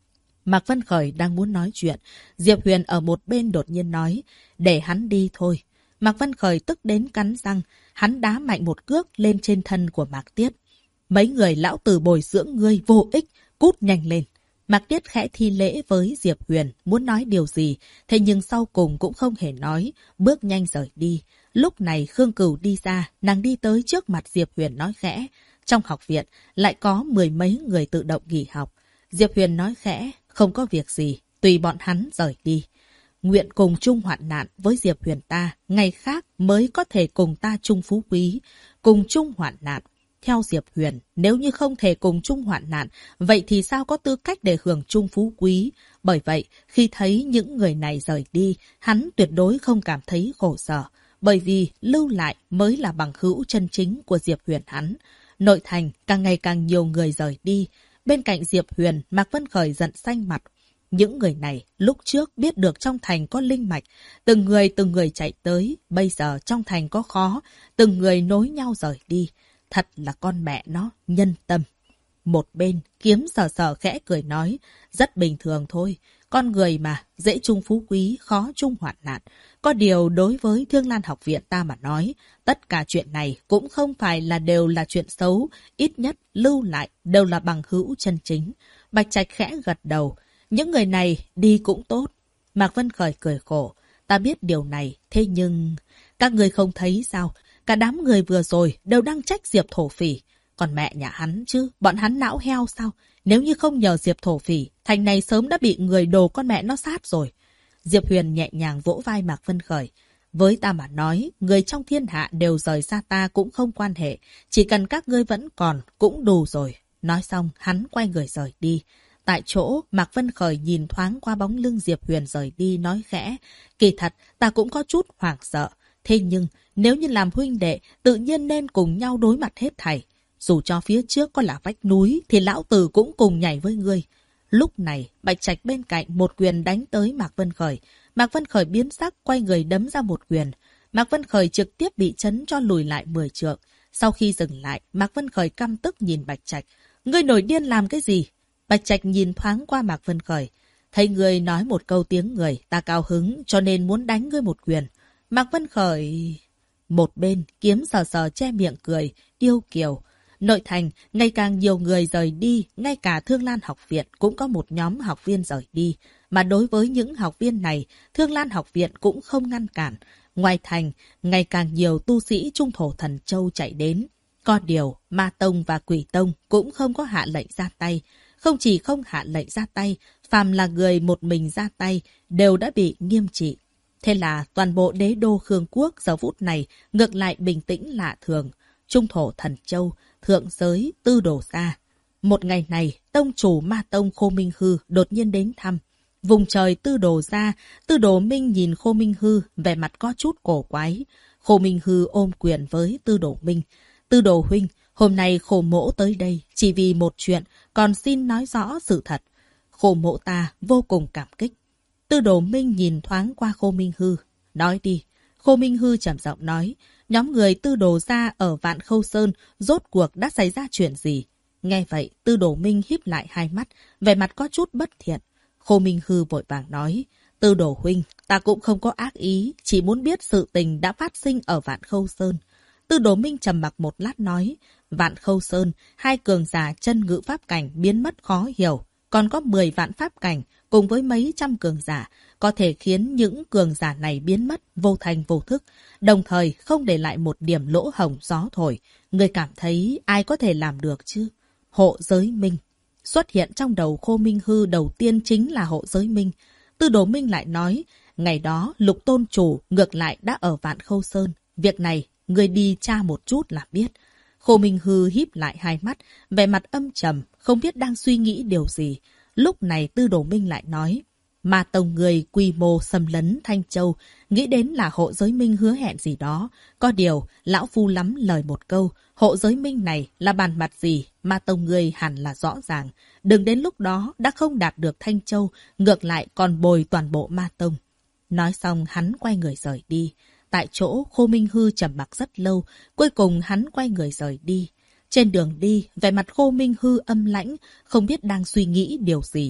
Mạc Vân Khởi đang muốn nói chuyện. Diệp Huyền ở một bên đột nhiên nói, để hắn đi thôi. Mạc Vân Khởi tức đến cắn răng, hắn đá mạnh một cước lên trên thân của Mạc Tiết. Mấy người lão tử bồi dưỡng ngươi vô ích, cút nhanh lên. Mạc Tiết khẽ thi lễ với Diệp Huyền, muốn nói điều gì, thế nhưng sau cùng cũng không hề nói, bước nhanh rời đi. Lúc này Khương Cửu đi ra, nàng đi tới trước mặt Diệp Huyền nói khẽ. Trong học viện lại có 10 mấy người tự động nghỉ học. Diệp Huyền nói khẽ, không có việc gì, tùy bọn hắn rời đi. Nguyện cùng chung hoạn nạn với Diệp Huyền ta, ngày khác mới có thể cùng ta chung phú quý, cùng chung hoạn nạn. Theo Diệp Huyền, nếu như không thể cùng chung hoạn nạn, vậy thì sao có tư cách để hưởng chung phú quý? Bởi vậy, khi thấy những người này rời đi, hắn tuyệt đối không cảm thấy khổ sở. Bởi vì lưu lại mới là bằng hữu chân chính của Diệp Huyền hắn. Nội thành càng ngày càng nhiều người rời đi. Bên cạnh Diệp Huyền, Mạc Vân Khởi giận xanh mặt. Những người này lúc trước biết được trong thành có linh mạch. Từng người chạy tới. Bây giờ trong thành có khó. Từng người nối nhau rời đi. Thật là con mẹ nó, nhân tâm. Một bên, Kiếm sờ sờ khẽ cười nói. Rất bình thường thôi. Con người mà, dễ chung phú quý, khó chung hoạn nạn. Có điều đối với Thương Lan học viện ta mà nói, tất cả chuyện này cũng không phải là đều là chuyện xấu, ít nhất lưu lại đều là bằng hữu chân chính. Bạch Trạch khẽ gật đầu, những người này đi cũng tốt. Mạc Vân Khởi cười khổ, ta biết điều này, thế nhưng... Các người không thấy sao, cả đám người vừa rồi đều đang trách Diệp Thổ Phỉ. Còn mẹ nhà hắn chứ, bọn hắn não heo sao? Nếu như không nhờ Diệp Thổ Phỉ, thành này sớm đã bị người đồ con mẹ nó sát rồi. Diệp Huyền nhẹ nhàng vỗ vai Mạc Vân Khởi. Với ta mà nói, người trong thiên hạ đều rời xa ta cũng không quan hệ. Chỉ cần các ngươi vẫn còn, cũng đủ rồi. Nói xong, hắn quay người rời đi. Tại chỗ, Mạc Vân Khởi nhìn thoáng qua bóng lưng Diệp Huyền rời đi nói khẽ. Kỳ thật, ta cũng có chút hoảng sợ. Thế nhưng, nếu như làm huynh đệ, tự nhiên nên cùng nhau đối mặt hết thảy. Dù cho phía trước có là vách núi, thì lão tử cũng cùng nhảy với ngươi. Lúc này, Bạch Trạch bên cạnh một quyền đánh tới Mạc Vân Khởi. Mạc Vân Khởi biến sắc, quay người đấm ra một quyền. Mạc Vân Khởi trực tiếp bị chấn cho lùi lại 10 trượng. Sau khi dừng lại, Mạc Vân Khởi căm tức nhìn Bạch Trạch. Ngươi nổi điên làm cái gì? Bạch Trạch nhìn thoáng qua Mạc Vân Khởi. Thấy ngươi nói một câu tiếng người, ta cao hứng cho nên muốn đánh ngươi một quyền. Mạc Vân Khởi... Một bên, Kiếm sờ sờ che miệng cười, yêu kiều. Nội thành, ngày càng nhiều người rời đi, ngay cả Thương Lan học viện cũng có một nhóm học viên rời đi. Mà đối với những học viên này, Thương Lan học viện cũng không ngăn cản. Ngoài thành, ngày càng nhiều tu sĩ Trung Thổ Thần Châu chạy đến. Có điều, Ma Tông và Quỷ Tông cũng không có hạ lệnh ra tay. Không chỉ không hạ lệnh ra tay, phàm là người một mình ra tay, đều đã bị nghiêm trị. Thế là toàn bộ đế đô Khương Quốc giờ phút này ngược lại bình tĩnh lạ thường. Trung Thổ Thần Châu, Thượng Giới, Tư Đồ Gia. Một ngày này, tông chủ Ma Tông Khô Minh Hư đột nhiên đến thăm. Vùng trời Tư Đồ Gia, Tư Đồ Minh nhìn Khô Minh Hư, vẻ mặt có chút cổ quái. Khô Minh Hư ôm quyền với Tư Đồ Minh. Tư Đồ huynh, hôm nay Khô mỗ tới đây chỉ vì một chuyện, còn xin nói rõ sự thật. Khô mỗ ta vô cùng cảm kích. Tư Đồ Minh nhìn thoáng qua Khô Minh Hư. Nói đi. Khô Minh Hư trầm giọng nói. Nhóm người Tư Đồ Gia ở Vạn Khâu Sơn rốt cuộc đã xảy ra chuyện gì? Nghe vậy, Tư Đồ Minh híp lại hai mắt, vẻ mặt có chút bất thiện. Khô Minh Hư vội vàng nói. Tư Đồ huynh, ta cũng không có ác ý, chỉ muốn biết sự tình đã phát sinh ở Vạn Khâu Sơn. Tư Đồ Minh trầm mặc một lát nói. Vạn Khâu Sơn, hai cường giả chân ngự pháp cảnh biến mất khó hiểu. Còn có 10 vạn pháp cảnh cùng với mấy trăm cường giả, có thể khiến những cường giả này biến mất vô thành vô thức, đồng thời không để lại một điểm lỗ hổng gió thổi. Người cảm thấy ai có thể làm được chứ? Hộ Giới Minh. Xuất hiện trong đầu Khô Minh Hư đầu tiên chính là Hộ Giới Minh. Tư Đồ Minh lại nói, ngày đó Lục Tôn Chủ ngược lại đã ở Vạn Khâu Sơn. Việc này, người đi tra một chút là biết. Khô Minh Hư híp lại hai mắt, vẻ mặt âm trầm, không biết đang suy nghĩ điều gì. Lúc này Tư Đồ Minh lại nói, Ma Tông người quy mô xâm lấn Thanh Châu, nghĩ đến là Hộ Giới Minh hứa hẹn gì đó. Có điều, lão phu lắm lời một câu, Hộ Giới Minh này là bàn mặt gì, Ma Tông người hẳn là rõ ràng. Đừng đến lúc đó đã không đạt được Thanh Châu, ngược lại còn bồi toàn bộ Ma Tông. Nói xong hắn quay người rời đi. Tại chỗ Khô Minh Hư trầm mặc rất lâu, cuối cùng hắn quay người rời đi. Trên đường đi, vẻ mặt Khô Minh Hư âm lãnh, không biết đang suy nghĩ điều gì.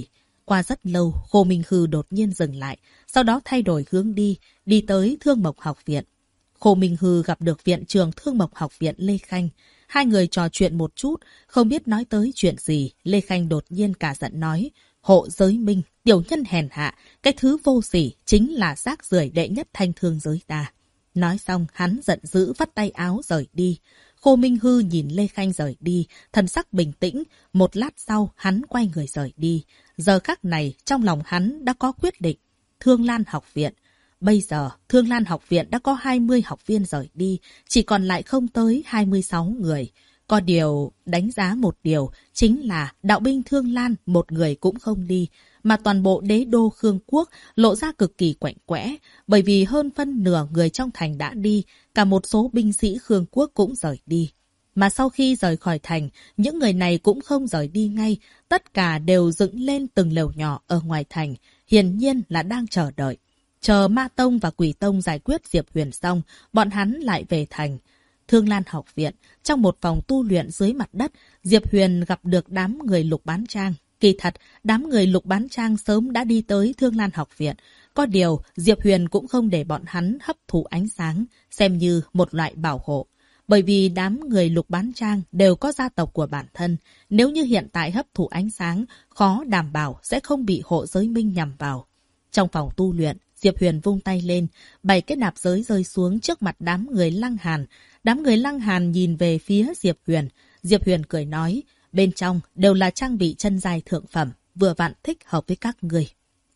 Qua rất lâu, Khô Minh Hư đột nhiên dừng lại, sau đó thay đổi hướng đi tới Thương Mộc Học Viện. Khô Minh Hư gặp được viện trưởng Thương Mộc Học Viện Lê Khanh. Hai người trò chuyện một chút, không biết nói tới chuyện gì. Lê Khanh đột nhiên cả giận nói, hộ giới minh, tiểu nhân hèn hạ, cái thứ vô sỉ chính là rác rưởi đệ nhất thanh thương giới ta. Nói xong, hắn giận dữ vắt tay áo rời đi. Khô Minh Hư nhìn Lê Khanh rời đi, thần sắc bình tĩnh. Một lát sau, hắn quay người rời đi. Giờ khắc này, trong lòng hắn đã có quyết định. Thương Lan Học Viện. Bây giờ, Thương Lan Học Viện đã có 20 học viên rời đi, chỉ còn lại không tới 26 người. Có điều, đánh giá một điều, chính là đạo binh Thương Lan một người cũng không đi, mà toàn bộ đế đô Khương Quốc lộ ra cực kỳ quạnh quẽ, bởi vì hơn phân nửa người trong thành đã đi, cả một số binh sĩ Khương Quốc cũng rời đi. Mà sau khi rời khỏi thành, những người này cũng không rời đi ngay, tất cả đều dựng lên từng lều nhỏ ở ngoài thành, hiển nhiên là đang chờ đợi. Chờ Ma Tông và Quỷ Tông giải quyết Diệp Huyền xong, bọn hắn lại về thành. Thương Lan Học Viện, trong một phòng tu luyện dưới mặt đất, Diệp Huyền gặp được đám người Lục Bán Trang. Kỳ thật, đám người Lục Bán Trang sớm đã đi tới Thương Lan Học Viện. Có điều, Diệp Huyền cũng không để bọn hắn hấp thụ ánh sáng, xem như một loại bảo hộ. Bởi vì đám người Lục Bán Trang đều có gia tộc của bản thân. Nếu như hiện tại hấp thụ ánh sáng, khó đảm bảo sẽ không bị hộ giới minh nhằm vào. Trong phòng tu luyện, Diệp Huyền vung tay lên, 7 cái nạp giới rơi xuống trước mặt đám người Lăng Hàn. Đám người Lăng Hàn nhìn về phía Diệp Huyền. Diệp Huyền cười nói, bên trong đều là trang bị chân giai thượng phẩm, vừa vặn thích hợp với các người.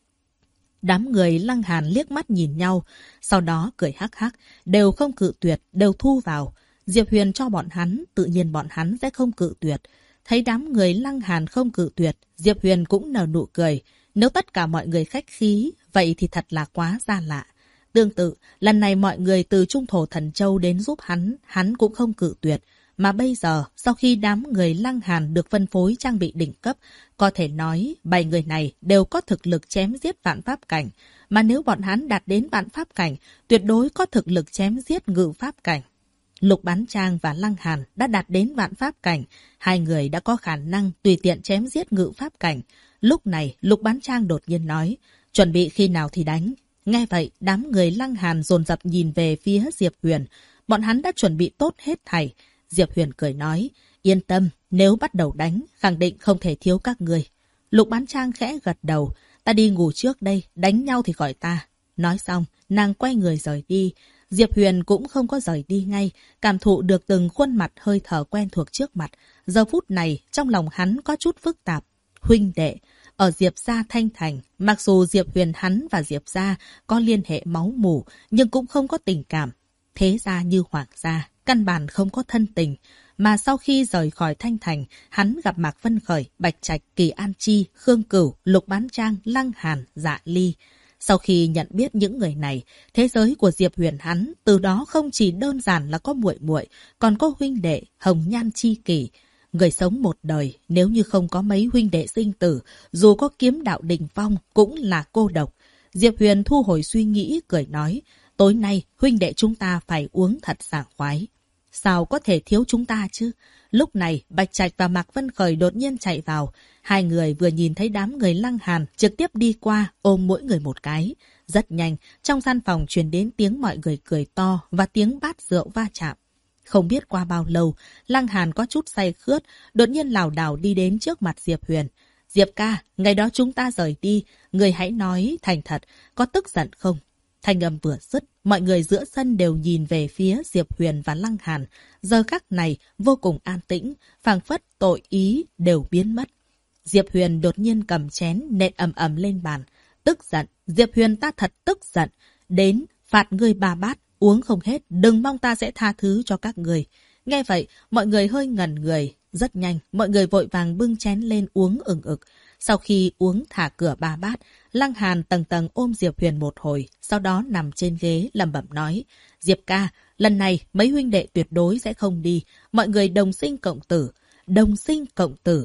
Đám người Lăng Hàn liếc mắt nhìn nhau, sau đó cười hắc hắc, đều không cự tuyệt, đều thu vào. Diệp Huyền cho bọn hắn, tự nhiên bọn hắn sẽ không cự tuyệt. Thấy đám người Lăng Hàn không cự tuyệt, Diệp Huyền cũng nở nụ cười. Nếu tất cả mọi người khách khí, vậy thì thật là quá xa lạ. Tương tự, lần này mọi người từ Trung Thổ Thần Châu đến giúp hắn cũng không cự tuyệt. Mà bây giờ, sau khi đám người Lăng Hàn được phân phối trang bị đỉnh cấp, có thể nói 7 người này đều có thực lực chém giết vạn pháp cảnh. Mà nếu bọn hắn đạt đến vạn pháp cảnh, tuyệt đối có thực lực chém giết ngự pháp cảnh. Lục Bán Trang và Lăng Hàn đã đạt đến vạn pháp cảnh. Hai người đã có khả năng tùy tiện chém giết ngự pháp cảnh. Lúc này, Lục Bán Trang đột nhiên nói, chuẩn bị khi nào thì đánh. Nghe vậy, đám người Lăng Hàn dồn dập nhìn về phía Diệp Huyền. Bọn hắn đã chuẩn bị tốt hết thảy. Diệp Huyền cười nói, yên tâm, nếu bắt đầu đánh, khẳng định không thể thiếu các người. Lục Bán Trang khẽ gật đầu, ta đi ngủ trước đây, đánh nhau thì gọi ta. Nói xong, nàng quay người rời đi. Diệp Huyền cũng không có rời đi ngay, cảm thụ được từng khuôn mặt hơi thở quen thuộc trước mặt. Giờ phút này, trong lòng hắn có chút phức tạp. Huynh đệ, ở Diệp gia Thanh Thành, mặc dù Diệp Huyền hắn và Diệp gia có liên hệ máu mủ, nhưng cũng không có tình cảm. Thế gia như Hoàng gia, căn bản không có thân tình. Mà sau khi rời khỏi Thanh Thành, hắn gặp Mạc Vân Khởi, Bạch Trạch, Kỳ An Chi, Khương Cửu, Lục Bán Trang, Lăng Hàn, Dạ Ly. Sau khi nhận biết những người này, thế giới của Diệp Huyền hắn từ đó không chỉ đơn giản là có muội muội, còn có huynh đệ, hồng nhan chi kỷ. Người sống một đời, nếu như không có mấy huynh đệ sinh tử, dù có kiếm đạo đỉnh phong cũng là cô độc. Diệp Huyền thu hồi suy nghĩ, cười nói, tối nay huynh đệ chúng ta phải uống thật sảng khoái. Sao có thể thiếu chúng ta chứ? Lúc này, Bạch Trạch và Mạc Vân Khởi đột nhiên chạy vào. Hai người vừa nhìn thấy đám người Lăng Hàn trực tiếp đi qua, ôm mỗi người một cái. Rất nhanh, trong gian phòng truyền đến tiếng mọi người cười to và tiếng bát rượu va chạm. Không biết qua bao lâu, Lăng Hàn có chút say khướt, đột nhiên lảo đảo đi đến trước mặt Diệp Huyền. Diệp ca, ngày đó chúng ta rời đi, người hãy nói thành thật, có tức giận không? Thanh âm vừa dứt, mọi người giữa sân đều nhìn về phía Diệp Huyền và Lăng Hàn. Giờ khắc này vô cùng an tĩnh, phảng phất tội ý đều biến mất. Diệp Huyền đột nhiên cầm chén nện ầm ầm lên bàn. Tức giận, Diệp Huyền ta thật tức giận. Đến, phạt ngươi 3 bát, uống không hết, đừng mong ta sẽ tha thứ cho các người. Nghe vậy, mọi người hơi ngẩn người. Rất nhanh, mọi người vội vàng bưng chén lên uống ừng ực. Sau khi uống thả cửa 3 bát, Lăng Hàn tầng tầng ôm Diệp Huyền một hồi, sau đó nằm trên ghế lẩm bẩm nói, Diệp ca, lần này mấy huynh đệ tuyệt đối sẽ không đi, mọi người đồng sinh cộng tử, đồng sinh cộng tử.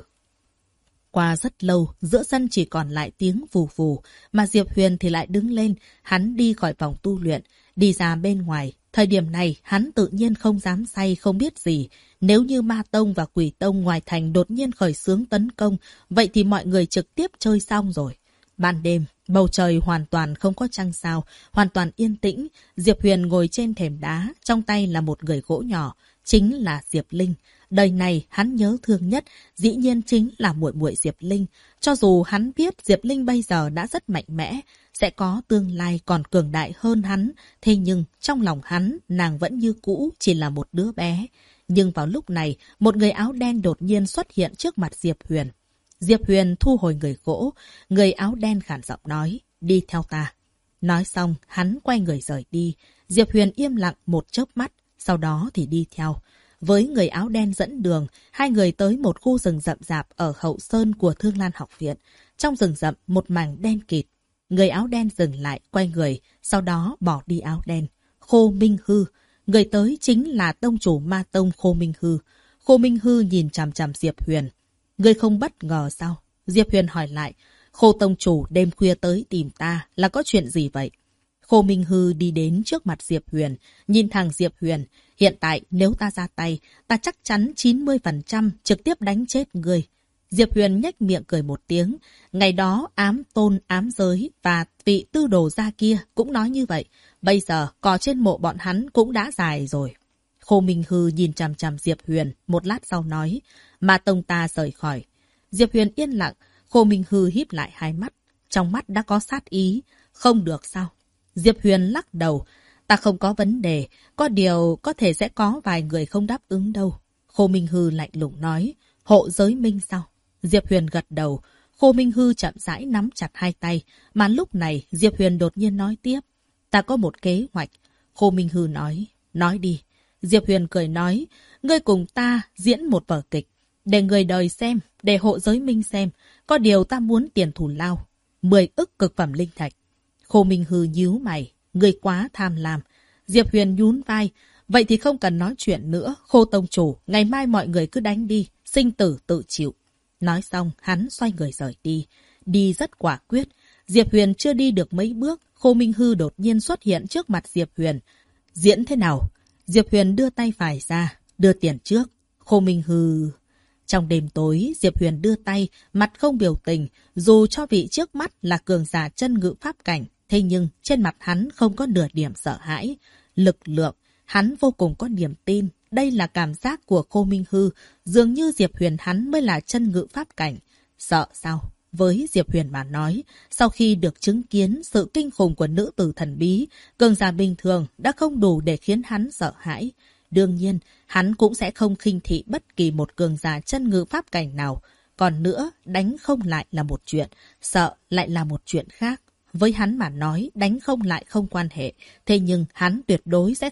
Qua rất lâu, giữa sân chỉ còn lại tiếng vù vù, mà Diệp Huyền thì lại đứng lên, hắn đi khỏi phòng tu luyện, đi ra bên ngoài. Thời điểm này, hắn tự nhiên không dám say không biết gì. Nếu như Ma Tông và Quỷ Tông ngoài thành đột nhiên khởi xướng tấn công, vậy thì mọi người trực tiếp chơi xong rồi. Ban đêm, bầu trời hoàn toàn không có trăng sao, hoàn toàn yên tĩnh. Diệp Huyền ngồi trên thềm đá, trong tay là một người gỗ nhỏ, chính là Diệp Linh. Đời này hắn nhớ thương nhất, dĩ nhiên chính là muội muội Diệp Linh. Cho dù hắn biết Diệp Linh bây giờ đã rất mạnh mẽ, sẽ có tương lai còn cường đại hơn hắn, thế nhưng trong lòng hắn, nàng vẫn như cũ, chỉ là một đứa bé. Nhưng vào lúc này, một người áo đen đột nhiên xuất hiện trước mặt Diệp Huyền. Diệp Huyền thu hồi người gỗ, người áo đen khản giọng nói, đi theo ta. Nói xong, hắn quay người rời đi. Diệp Huyền im lặng một chớp mắt, sau đó thì đi theo. Với người áo đen dẫn đường, hai người tới một khu rừng rậm rạp ở hậu sơn của Thương Lan học viện. Trong rừng rậm, một mảng đen kịt. Người áo đen dừng lại, quay người, sau đó bỏ đi áo đen. Khô Minh Hư. Người tới chính là tông chủ Ma Tông Khô Minh Hư. Khô Minh Hư nhìn chằm chằm Diệp Huyền. Ngươi không bất ngờ sao? Diệp Huyền hỏi lại. Khô tông chủ đêm khuya tới tìm ta là có chuyện gì vậy? Khô Minh Hư đi đến trước mặt Diệp Huyền, nhìn thẳng Diệp Huyền. Hiện tại nếu ta ra tay, ta chắc chắn 90% trực tiếp đánh chết ngươi. Diệp Huyền nhếch miệng cười một tiếng. Ngày đó ám tôn ám giới và vị tư đồ gia kia cũng nói như vậy. Bây giờ cỏ trên mộ bọn hắn cũng đã dài rồi. Khô Minh Hư nhìn chằm chằm Diệp Huyền, một lát sau nói, Ma Tông ta rời khỏi. Diệp Huyền yên lặng, Khô Minh Hư híp lại hai mắt, trong mắt đã có sát ý, không được sao? Diệp Huyền lắc đầu, ta không có vấn đề, có điều có thể sẽ có vài người không đáp ứng đâu. Khô Minh Hư lạnh lùng nói, hộ giới minh sao? Diệp Huyền gật đầu, Khô Minh Hư chậm rãi nắm chặt hai tay, mà lúc này Diệp Huyền đột nhiên nói tiếp, ta có một kế hoạch. Khô Minh Hư nói đi. Diệp Huyền cười nói, ngươi cùng ta diễn một vở kịch, để người đời xem, để hộ giới minh xem, có điều ta muốn tiền thù lao, 10 ức cực phẩm linh thạch. Khô Minh Hư nhíu mày, ngươi quá tham lam. Diệp Huyền nhún vai, vậy thì không cần nói chuyện nữa, Khô tông chủ, ngày mai mọi người cứ đánh đi, sinh tử tự chịu. Nói xong, hắn xoay người rời đi, đi rất quả quyết. Diệp Huyền chưa đi được mấy bước, Khô Minh Hư đột nhiên xuất hiện trước mặt Diệp Huyền. Diễn thế nào? Diệp Huyền đưa tay phải ra, đưa tiền trước. Khô Minh Hư... Trong đêm tối, Diệp Huyền đưa tay, mặt không biểu tình, dù cho vị trước mắt là cường giả chân ngự pháp cảnh, thế nhưng trên mặt hắn không có nửa điểm sợ hãi. Lực lượng, hắn vô cùng có niềm tin. Đây là cảm giác của Khô Minh Hư, dường như Diệp Huyền hắn mới là chân ngự pháp cảnh. Sợ sao? Với Diệp Huyền mà nói, sau khi được chứng kiến sự kinh khủng của nữ tử thần bí, cường giả bình thường đã không đủ để khiến hắn sợ hãi. Đương nhiên, hắn cũng sẽ không khinh thị bất kỳ một cường giả chân ngự pháp cảnh nào. Còn nữa, đánh không lại là một chuyện, sợ lại là một chuyện khác. Với hắn mà nói, đánh không lại không quan hệ. Thế nhưng hắn tuyệt đối sẽ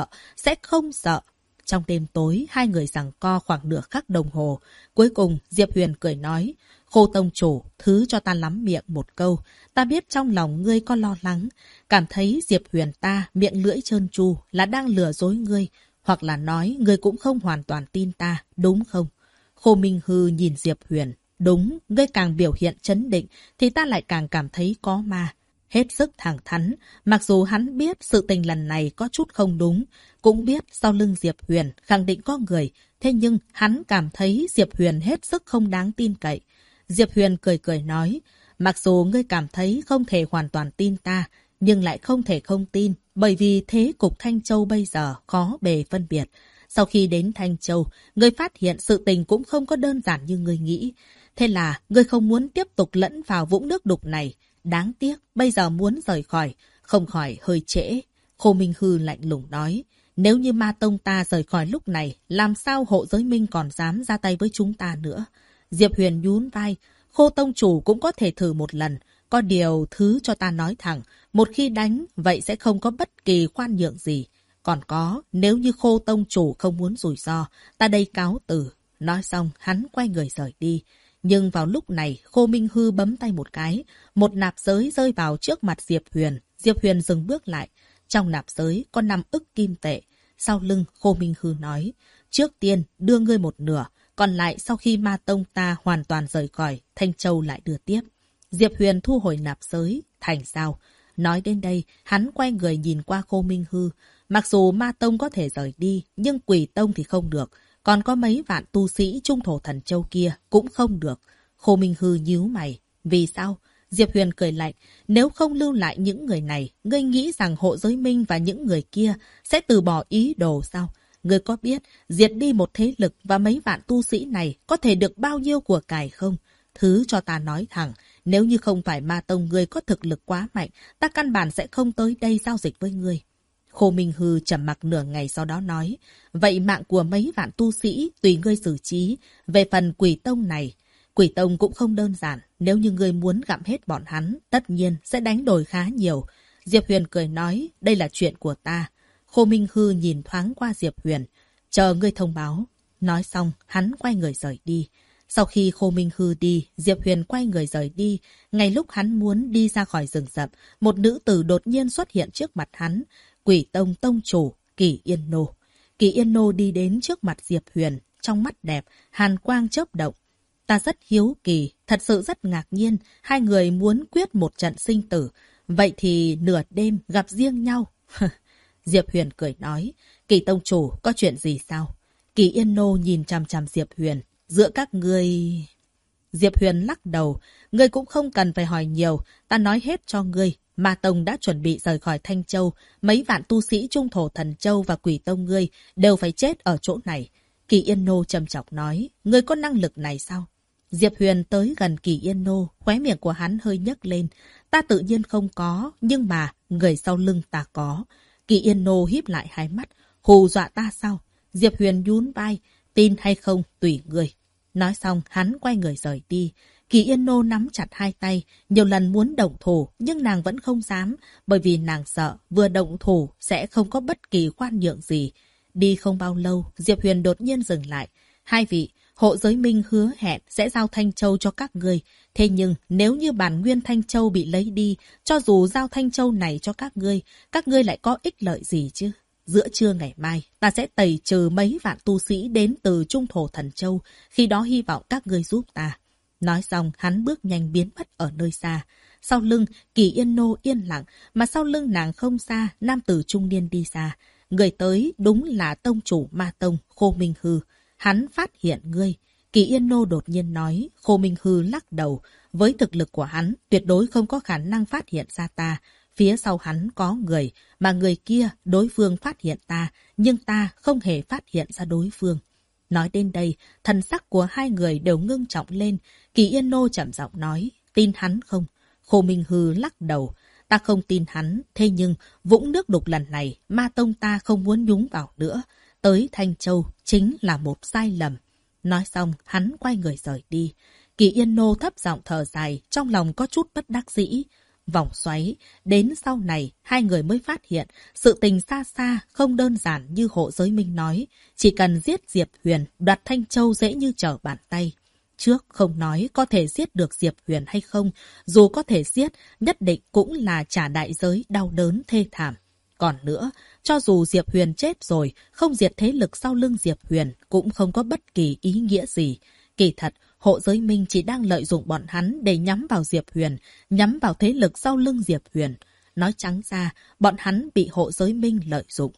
không sợ. Trong đêm tối, hai người giằng co khoảng nửa khắc đồng hồ. Cuối cùng, Diệp Huyền cười nói, Khô tông chủ, thứ cho ta lắm miệng một câu. Ta biết trong lòng ngươi có lo lắng. Cảm thấy Diệp Huyền ta miệng lưỡi trơn tru là đang lừa dối ngươi. Hoặc là nói ngươi cũng không hoàn toàn tin ta, đúng không? Khô Minh Hư nhìn Diệp Huyền. Đúng, ngươi càng biểu hiện trấn định thì ta lại càng cảm thấy có ma. Hết sức thẳng thắn, mặc dù hắn biết sự tình lần này có chút không đúng, cũng biết sau lưng Diệp Huyền khẳng định có người, thế nhưng hắn cảm thấy Diệp Huyền hết sức không đáng tin cậy. Diệp Huyền cười cười nói, mặc dù ngươi cảm thấy không thể hoàn toàn tin ta, nhưng lại không thể không tin, bởi vì thế cục Thanh Châu bây giờ khó bề phân biệt. Sau khi đến Thanh Châu, ngươi phát hiện sự tình cũng không có đơn giản như ngươi nghĩ. Thế là ngươi không muốn tiếp tục lẫn vào vũng nước đục này. Đáng tiếc, bây giờ muốn rời khỏi, không khỏi hơi trễ. Khô Minh Hư lạnh lùng nói, nếu như Ma Tông ta rời khỏi lúc này, làm sao hộ giới minh còn dám ra tay với chúng ta nữa? Diệp Huyền nhún vai, Khô tông chủ cũng có thể thử một lần. Có điều thứ cho ta nói thẳng, một khi đánh, vậy sẽ không có bất kỳ khoan nhượng gì. Còn có, nếu như Khô tông chủ không muốn rủi ro, ta đây cáo từ. Nói xong, hắn quay người rời đi. Nhưng vào lúc này, Khô Minh Hư bấm tay một cái, một nạp giới rơi vào trước mặt Diệp Huyền. Diệp Huyền dừng bước lại. Trong nạp giới có 5 ức kim tệ. Sau lưng, Khô Minh Hư nói, trước tiên đưa ngươi một nửa, còn lại sau khi Ma Tông ta hoàn toàn rời khỏi, Thanh Châu lại đưa tiếp. Diệp Huyền thu hồi nạp giới, thành sao? Nói đến đây, hắn quay người nhìn qua Khô Minh Hư. Mặc dù Ma Tông có thể rời đi, nhưng Quỷ Tông thì không được. còn có mấy vạn tu sĩ trung thổ thần châu kia cũng không được. Khô Minh Hư nhíu mày. Vì sao? Diệp Huyền cười lạnh. Nếu không lưu lại những người này, ngươi nghĩ rằng Hộ Giới Minh và những người kia sẽ từ bỏ ý đồ sao? Ngươi có biết diệt đi một thế lực và mấy vạn tu sĩ này có thể được bao nhiêu của cải không? Thứ cho ta nói thẳng, nếu như không phải Ma Tông ngươi có thực lực quá mạnh, ta căn bản sẽ không tới đây giao dịch với ngươi. Khô Minh Hư trầm mặc nửa ngày sau đó nói, vậy mạng của mấy vạn tu sĩ tùy ngươi xử trí. Về phần Quỷ Tông này, Quỷ Tông cũng không đơn giản, nếu như ngươi muốn gặm hết bọn hắn, tất nhiên sẽ đánh đổi khá nhiều. Diệp Huyền cười nói, đây là chuyện của ta. Khô Minh Hư nhìn thoáng qua Diệp Huyền, chờ ngươi thông báo. Nói xong, hắn quay người rời đi. Sau khi Khô Minh Hư đi, Diệp Huyền quay người rời đi. Ngay lúc hắn muốn đi ra khỏi rừng rậm, một nữ tử đột nhiên xuất hiện trước mặt hắn. Quỷ Tông tông chủ, Kỳ Yên Nô. Kỳ Yên Nô đi đến trước mặt Diệp Huyền, trong mắt đẹp, hàn quang chớp động. Ta rất hiếu kỳ, thật sự rất ngạc nhiên, hai người muốn quyết một trận sinh tử. Vậy thì nửa đêm gặp riêng nhau. Diệp Huyền cười nói, Kỳ tông chủ có chuyện gì sao? Kỳ Yên Nô nhìn chằm chằm Diệp Huyền, giữa các ngươi... Diệp Huyền lắc đầu, ngươi cũng không cần phải hỏi nhiều, ta nói hết cho ngươi. Ma Tông đã chuẩn bị rời khỏi Thanh Châu, mấy vạn tu sĩ Trung Thổ Thần Châu và Quỷ Tông ngươi đều phải chết ở chỗ này. Kỳ Yên Nô trầm trọng nói, ngươi có năng lực này sao? Diệp Huyền tới gần Kỳ Yên Nô, khóe miệng của hắn hơi nhấc lên. Ta tự nhiên không có, nhưng mà người sau lưng ta có. Kỳ Yên Nô híp lại hai mắt, hù dọa ta sao? Diệp Huyền nhún vai, tin hay không tùy ngươi. Nói xong hắn quay người rời đi. Kỳ Yên Nô nắm chặt hai tay, nhiều lần muốn động thủ, nhưng nàng vẫn không dám, bởi vì nàng sợ vừa động thủ sẽ không có bất kỳ khoan nhượng gì. Đi không bao lâu, Diệp Huyền đột nhiên dừng lại. Hai vị, Hộ Giới Minh hứa hẹn sẽ giao Thanh Châu cho các ngươi. Thế nhưng nếu như bản nguyên Thanh Châu bị lấy đi, cho dù giao Thanh Châu này cho các ngươi lại có ích lợi gì chứ? Giữa trưa ngày mai, ta sẽ tẩy trừ mấy vạn tu sĩ đến từ Trung Thổ Thần Châu, khi đó hy vọng các ngươi giúp ta. Nói xong, hắn bước nhanh biến mất ở nơi xa. Sau lưng, Kỳ Yên Nô yên lặng, mà sau lưng nàng không xa, nam tử trung niên đi xa. Người tới đúng là tông chủ Ma Tông, Khô Minh Hư. Hắn phát hiện ngươi. Kỳ Yên Nô đột nhiên nói, Khô Minh Hư lắc đầu. Với thực lực của hắn, tuyệt đối không có khả năng phát hiện ra ta. Phía sau hắn có người, mà người kia đối phương phát hiện ta, nhưng ta không hề phát hiện ra đối phương. Nói đến đây, thần sắc của hai người đều ngưng trọng lên. Kỳ Yên Nô trầm giọng nói, tin hắn không? Khô Minh Hư lắc đầu, ta không tin hắn, thế nhưng vũng nước đục lần này, Ma Tông ta không muốn nhúng vào nữa. Tới Thanh Châu chính là một sai lầm. Nói xong, hắn quay người rời đi. Kỳ Yên Nô thấp giọng thở dài, trong lòng có chút bất đắc dĩ. Vòng xoáy, đến sau này, hai người mới phát hiện, sự tình xa xa, không đơn giản như Hộ Giới Minh nói. Chỉ cần giết Diệp Huyền, đoạt Thanh Châu dễ như trở bàn tay. Trước không nói có thể giết được Diệp Huyền hay không, dù có thể giết, nhất định cũng là trả đại giới đau đớn thê thảm. Còn nữa, cho dù Diệp Huyền chết rồi, không diệt thế lực sau lưng Diệp Huyền cũng không có bất kỳ ý nghĩa gì. Kỳ thật, Hộ Giới Minh chỉ đang lợi dụng bọn hắn để nhắm vào Diệp Huyền, nhắm vào thế lực sau lưng Diệp Huyền. Nói trắng ra, bọn hắn bị Hộ Giới Minh lợi dụng.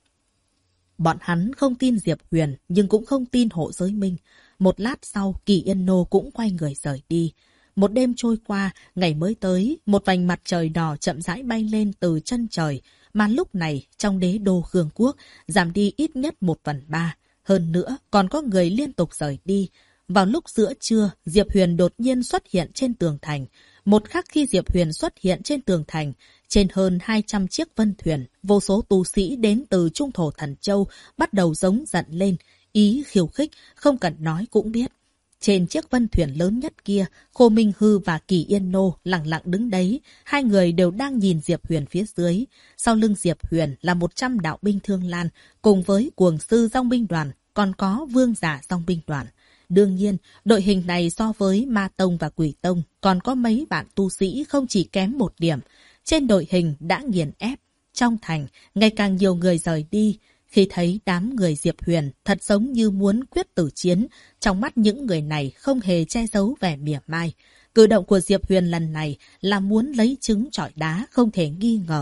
Bọn hắn không tin Diệp Huyền, nhưng cũng không tin Hộ Giới Minh. Một lát sau, Kỳ Yên Nô cũng quay người rời đi. Một đêm trôi qua, ngày mới tới, một vành mặt trời đỏ chậm rãi bay lên từ chân trời, mà lúc này, trong đế đô Khương Quốc, giảm đi ít nhất 1/3. Hơn nữa, còn có người liên tục rời đi. Vào lúc giữa trưa, Diệp Huyền đột nhiên xuất hiện trên tường thành. Một khắc khi Diệp Huyền xuất hiện trên tường thành, trên hơn 200 chiếc vân thuyền, vô số tu sĩ đến từ Trung Thổ Thần Châu bắt đầu giống giận lên, ý khiêu khích, không cần nói cũng biết. Trên chiếc vân thuyền lớn nhất kia, Khô Minh Hư và Kỳ Yên Nô lặng lặng đứng đấy, hai người đều đang nhìn Diệp Huyền phía dưới. Sau lưng Diệp Huyền là 100 đạo binh Thương Lan, cùng với cuồng sư Dòng binh đoàn, còn có vương giả Dòng binh đoàn. Đương nhiên, đội hình này so với Ma Tông và Quỷ Tông còn có mấy vạn tu sĩ không chỉ kém một điểm. Trên đội hình đã nghiền ép. Trong thành, ngày càng nhiều người rời đi. Khi thấy đám người Diệp Huyền thật giống như muốn quyết tử chiến, trong mắt những người này không hề che giấu vẻ mỉa mai. Cử động của Diệp Huyền lần này là muốn lấy trứng trọi đá không thể nghi ngờ.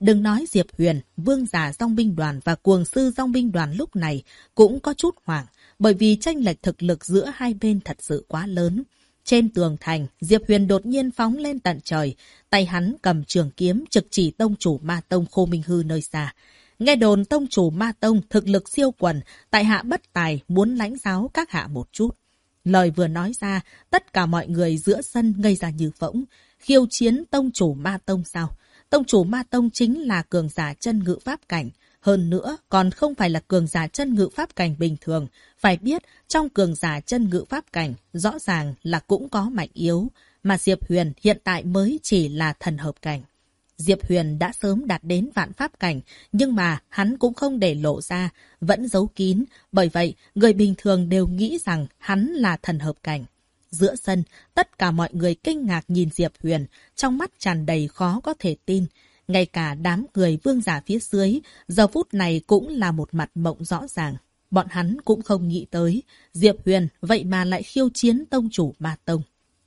Đừng nói Diệp Huyền, vương giả dòng binh đoàn và cuồng sư dòng binh đoàn lúc này cũng có chút hoảng, bởi vì chênh lệch thực lực giữa hai bên thật sự quá lớn. Trên tường thành, Diệp Huyền đột nhiên phóng lên tận trời, tay hắn cầm trường kiếm trực chỉ tông chủ Ma Tông Khô Minh Hư nơi xa. Nghe đồn tông chủ Ma Tông thực lực siêu quần, tại hạ bất tài muốn lãnh giáo các hạ một chút. Lời vừa nói ra, tất cả mọi người giữa sân ngây ra như phỗng. Khiêu chiến tông chủ Ma Tông sao? Tông chủ Ma Tông chính là cường giả chân ngự pháp cảnh. Hơn nữa, còn không phải là cường giả chân ngự pháp cảnh bình thường. Phải biết, trong cường giả chân ngự pháp cảnh, rõ ràng là cũng có mạnh yếu. Mà Diệp Huyền hiện tại mới chỉ là thần hợp cảnh. Diệp Huyền đã sớm đạt đến vạn pháp cảnh, nhưng mà hắn cũng không để lộ ra, vẫn giấu kín. Bởi vậy, người bình thường đều nghĩ rằng hắn là thần hợp cảnh. Giữa sân, tất cả mọi người kinh ngạc nhìn Diệp Huyền, trong mắt tràn đầy khó có thể tin. Ngay cả đám người vương giả phía dưới, giờ phút này cũng là một mặt mộng rõ ràng. Bọn hắn cũng không nghĩ tới, Diệp Huyền vậy mà lại khiêu chiến tông chủ Ma Tông.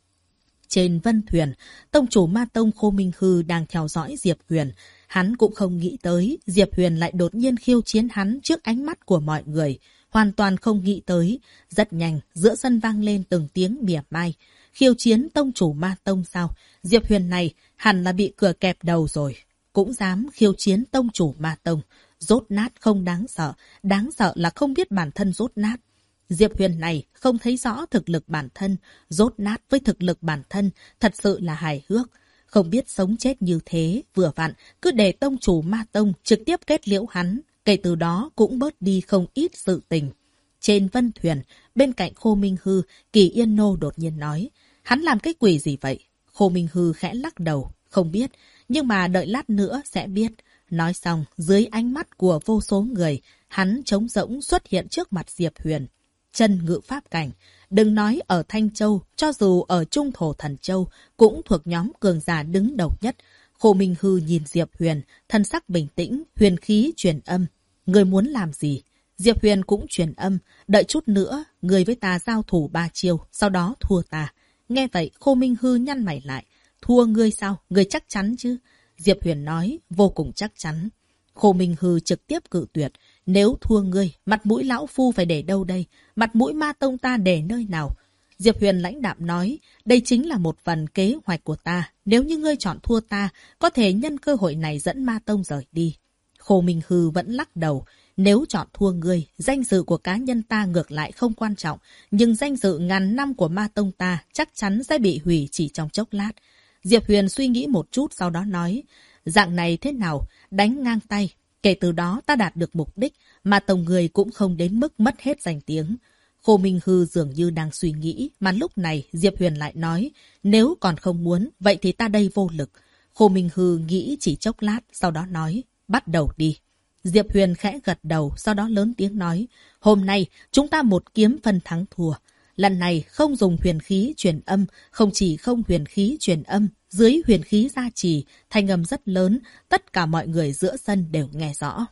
Trên vân thuyền, tông chủ Ma Tông Khô Minh Hư đang theo dõi Diệp Huyền. Hắn cũng không nghĩ tới, Diệp Huyền lại đột nhiên khiêu chiến hắn trước ánh mắt của mọi người. Hoàn toàn không nghĩ tới. Rất nhanh, giữa sân vang lên từng tiếng mỉa mai. Khiêu chiến tông chủ Ma Tông sao? Diệp Huyền này hẳn là bị cửa kẹp đầu rồi. Cũng dám khiêu chiến tông chủ Ma Tông. Rốt nát không đáng sợ là không biết bản thân rốt nát. Diệp Huyền này không thấy rõ thực lực bản thân, rốt nát với thực lực bản thân, thật sự là hài hước. Không biết sống chết như thế, vừa vặn, cứ để tông chủ Ma Tông trực tiếp kết liễu hắn, kể từ đó cũng bớt đi không ít sự tình. Trên vân thuyền, bên cạnh Khô Minh Hư, Kỳ Yên Nô đột nhiên nói, hắn làm cái quỷ gì vậy? Khô Minh Hư khẽ lắc đầu, không biết, nhưng mà đợi lát nữa sẽ biết. Nói xong, dưới ánh mắt của vô số người, hắn trống rỗng xuất hiện trước mặt Diệp Huyền. Chân ngự pháp cảnh, đừng nói ở Thanh Châu, cho dù ở Trung Thổ Thần Châu, cũng thuộc nhóm cường giả đứng đầu nhất. Khô Minh Hư nhìn Diệp Huyền, thân sắc bình tĩnh, huyền khí truyền âm. Người muốn làm gì? Diệp Huyền cũng truyền âm, đợi chút nữa, người với ta giao thủ 3 chiêu, sau đó thua ta. Nghe vậy, Khô Minh Hư nhăn mày lại. Thua ngươi sao? Ngươi chắc chắn chứ? Diệp Huyền nói, vô cùng chắc chắn. Khô Minh Hư trực tiếp cự tuyệt. Nếu thua ngươi, mặt mũi lão phu phải để đâu đây? Mặt mũi Ma Tông ta để nơi nào? Diệp Huyền lãnh đạm nói, đây chính là một phần kế hoạch của ta. Nếu như ngươi chọn thua ta, có thể nhân cơ hội này dẫn Ma Tông rời đi. Khô Minh Hư vẫn lắc đầu. Nếu chọn thua ngươi, danh dự của cá nhân ta ngược lại không quan trọng. Nhưng danh dự ngàn năm của Ma Tông ta chắc chắn sẽ bị hủy chỉ trong chốc lát. Diệp Huyền suy nghĩ một chút sau đó nói, dạng này thế nào? Đánh ngang tay. Kể từ đó ta đạt được mục đích, mà tổng người cũng không đến mức mất hết danh tiếng. Khô Minh Hư dường như đang suy nghĩ, mà lúc này Diệp Huyền lại nói, nếu còn không muốn, vậy thì ta đây vô lực. Khô Minh Hư nghĩ chỉ chốc lát, sau đó nói, bắt đầu đi. Diệp Huyền khẽ gật đầu, sau đó lớn tiếng nói, hôm nay chúng ta một kiếm phân thắng thua. Lần này không dùng huyền khí truyền âm, không chỉ không huyền khí truyền âm, dưới huyền khí gia trì, thanh âm rất lớn, tất cả mọi người giữa sân đều nghe rõ.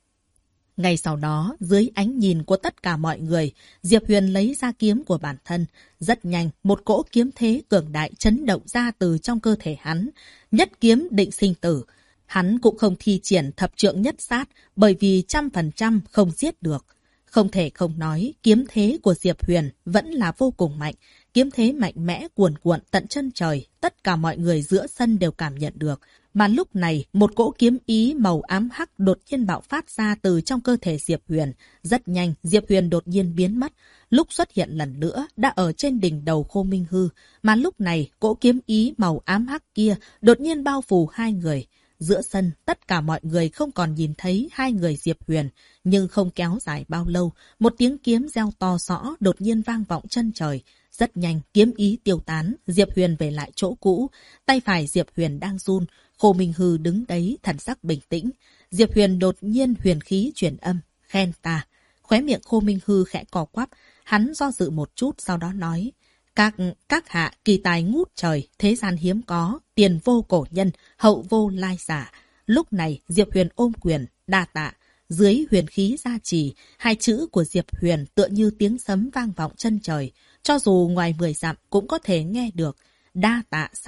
Ngay sau đó, dưới ánh nhìn của tất cả mọi người, Diệp Huyền lấy ra kiếm của bản thân. Rất nhanh, một cỗ kiếm thế cường đại chấn động ra từ trong cơ thể hắn. Nhất kiếm định sinh tử. Hắn cũng không thi triển thập trượng nhất sát, bởi vì 100% không giết được. Không thể không nói, kiếm thế của Diệp Huyền vẫn là vô cùng mạnh. Kiếm thế mạnh mẽ cuồn cuộn tận chân trời, tất cả mọi người giữa sân đều cảm nhận được. Mà lúc này, một cỗ kiếm ý màu ám hắc đột nhiên bạo phát ra từ trong cơ thể Diệp Huyền. Rất nhanh, Diệp Huyền đột nhiên biến mất. Lúc xuất hiện lần nữa, đã ở trên đỉnh đầu Khô Minh Hư. Mà lúc này, cỗ kiếm ý màu ám hắc kia đột nhiên bao phủ hai người. Giữa sân, tất cả mọi người không còn nhìn thấy hai người Diệp Huyền. Nhưng không kéo dài bao lâu, một tiếng kiếm reo to rõ đột nhiên vang vọng chân trời. Rất nhanh, kiếm ý tiêu tán, Diệp Huyền về lại chỗ cũ. Tay phải Diệp Huyền đang run, Khô Minh Hư đứng đấy, thần sắc bình tĩnh. Diệp Huyền đột nhiên huyền khí chuyển âm, khen ta. Khóe miệng Khô Minh Hư khẽ cò quắp, hắn do dự một chút sau đó nói. Các hạ kỳ tài ngút trời, thế gian hiếm có, tiền vô cổ nhân, hậu vô lai giả. Lúc này Diệp Huyền ôm quyền, đa tạ. Dưới huyền khí gia trì, hai chữ của Diệp Huyền tựa như tiếng sấm vang vọng chân trời. Cho dù ngoài 10 dặm cũng có thể nghe được. Đa tạ sau.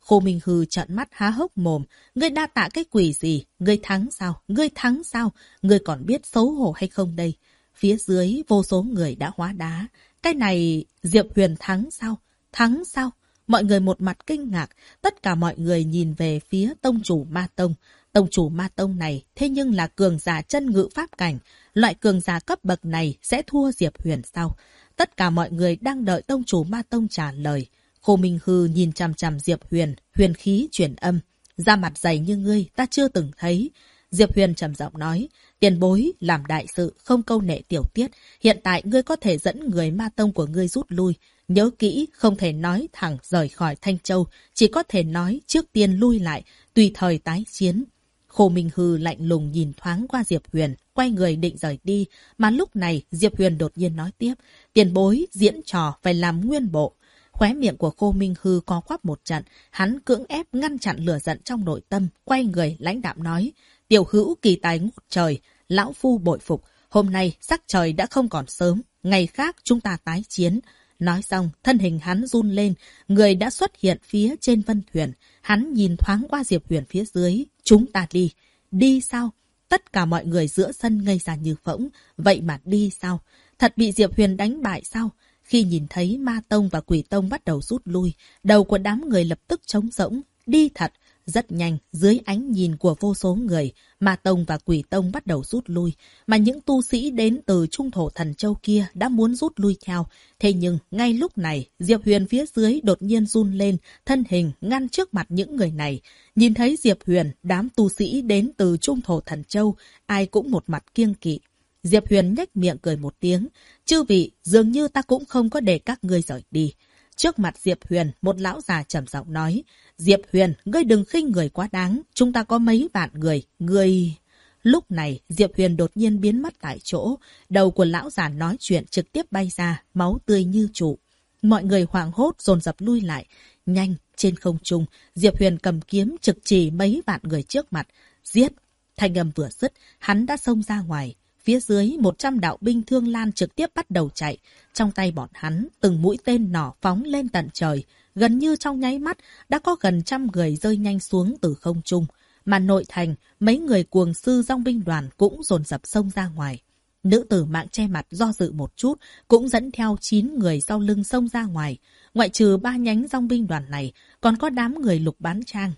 Khô Minh Hư trợn mắt há hốc mồm. Ngươi đa tạ cái quỷ gì? Ngươi thắng sao? Ngươi thắng sao? Ngươi còn biết xấu hổ hay không đây? Phía dưới vô số người đã hóa đá. Cái này Diệp Huyền thắng sao? Thắng sao? Mọi người một mặt kinh ngạc. Tất cả mọi người nhìn về phía tông chủ Ma Tông. Tông chủ Ma Tông này thế nhưng là cường giả chân ngự pháp cảnh. Loại cường giả cấp bậc này sẽ thua Diệp Huyền sao? Tất cả mọi người đang đợi tông chủ Ma Tông trả lời. Khô Minh Hư nhìn chằm chằm Diệp Huyền, huyền khí chuyển âm. Da mặt dày như ngươi, ta chưa từng thấy. Diệp Huyền trầm giọng nói, tiền bối, làm đại sự, không câu nệ tiểu tiết. Hiện tại ngươi có thể dẫn người Ma Tông của ngươi rút lui. Nhớ kỹ, không thể nói thẳng rời khỏi Thanh Châu. Chỉ có thể nói trước tiên lui lại, tùy thời tái chiến. Khô Minh Hư lạnh lùng nhìn thoáng qua Diệp Huyền, quay người định rời đi. Mà lúc này, Diệp Huyền đột nhiên nói tiếp, tiền bối, diễn trò phải làm nguyên bộ. Khóe miệng của Khô Minh Hư co quắp một trận, hắn cưỡng ép ngăn chặn lửa giận trong nội tâm, quay người lãnh đạm nói, tiểu hữu kỳ tài ngút trời, lão phu bội phục, hôm nay sắc trời đã không còn sớm, ngày khác chúng ta tái chiến. Nói xong, thân hình hắn run lên, người đã xuất hiện phía trên vân thuyền, hắn nhìn thoáng qua Diệp Huyền phía dưới, chúng ta đi. Đi sao? Tất cả mọi người giữa sân ngây ra như phỗng, vậy mà đi sao? Thật bị Diệp Huyền đánh bại sao? Khi nhìn thấy Ma Tông và Quỷ Tông bắt đầu rút lui, đầu của đám người lập tức trống rỗng, đi thật. Rất nhanh, dưới ánh nhìn của vô số người, Ma Tông và Quỷ Tông bắt đầu rút lui, mà những tu sĩ đến từ Trung Thổ Thần Châu kia đã muốn rút lui theo. Thế nhưng, ngay lúc này, Diệp Huyền phía dưới đột nhiên run lên, thân hình ngăn trước mặt những người này. Nhìn thấy Diệp Huyền, đám tu sĩ đến từ Trung Thổ Thần Châu, ai cũng một mặt kiêng kỵ. Diệp Huyền nhếch miệng cười một tiếng. Chư vị, dường như ta cũng không có để các ngươi rời đi. Trước mặt Diệp Huyền, một lão già trầm giọng nói. Diệp Huyền, ngươi đừng khinh người quá đáng. Chúng ta có mấy vạn người. Ngươi... Lúc này, Diệp Huyền đột nhiên biến mất tại chỗ. Đầu của lão già nói chuyện trực tiếp bay ra, máu tươi như trụ. Mọi người hoảng hốt dồn dập lui lại. Nhanh, trên không trung, Diệp Huyền cầm kiếm trực chỉ mấy vạn người trước mặt. Giết! Thanh âm vừa dứt, hắn đã xông ra ngoài. Phía dưới 100 đạo binh Thương Lan trực tiếp bắt đầu chạy. Trong tay bọn hắn, từng mũi tên nỏ phóng lên tận trời. Gần như trong nháy mắt, đã có gần 100 người rơi nhanh xuống từ không trung. Mà nội thành, mấy người cuồng sư dòng binh đoàn cũng dồn dập xông ra ngoài. Nữ tử mạng che mặt do dự một chút, cũng dẫn theo 9 người sau lưng xông ra ngoài. Ngoại trừ 3 nhánh dòng binh đoàn này, còn có đám người Lục Bán Trang.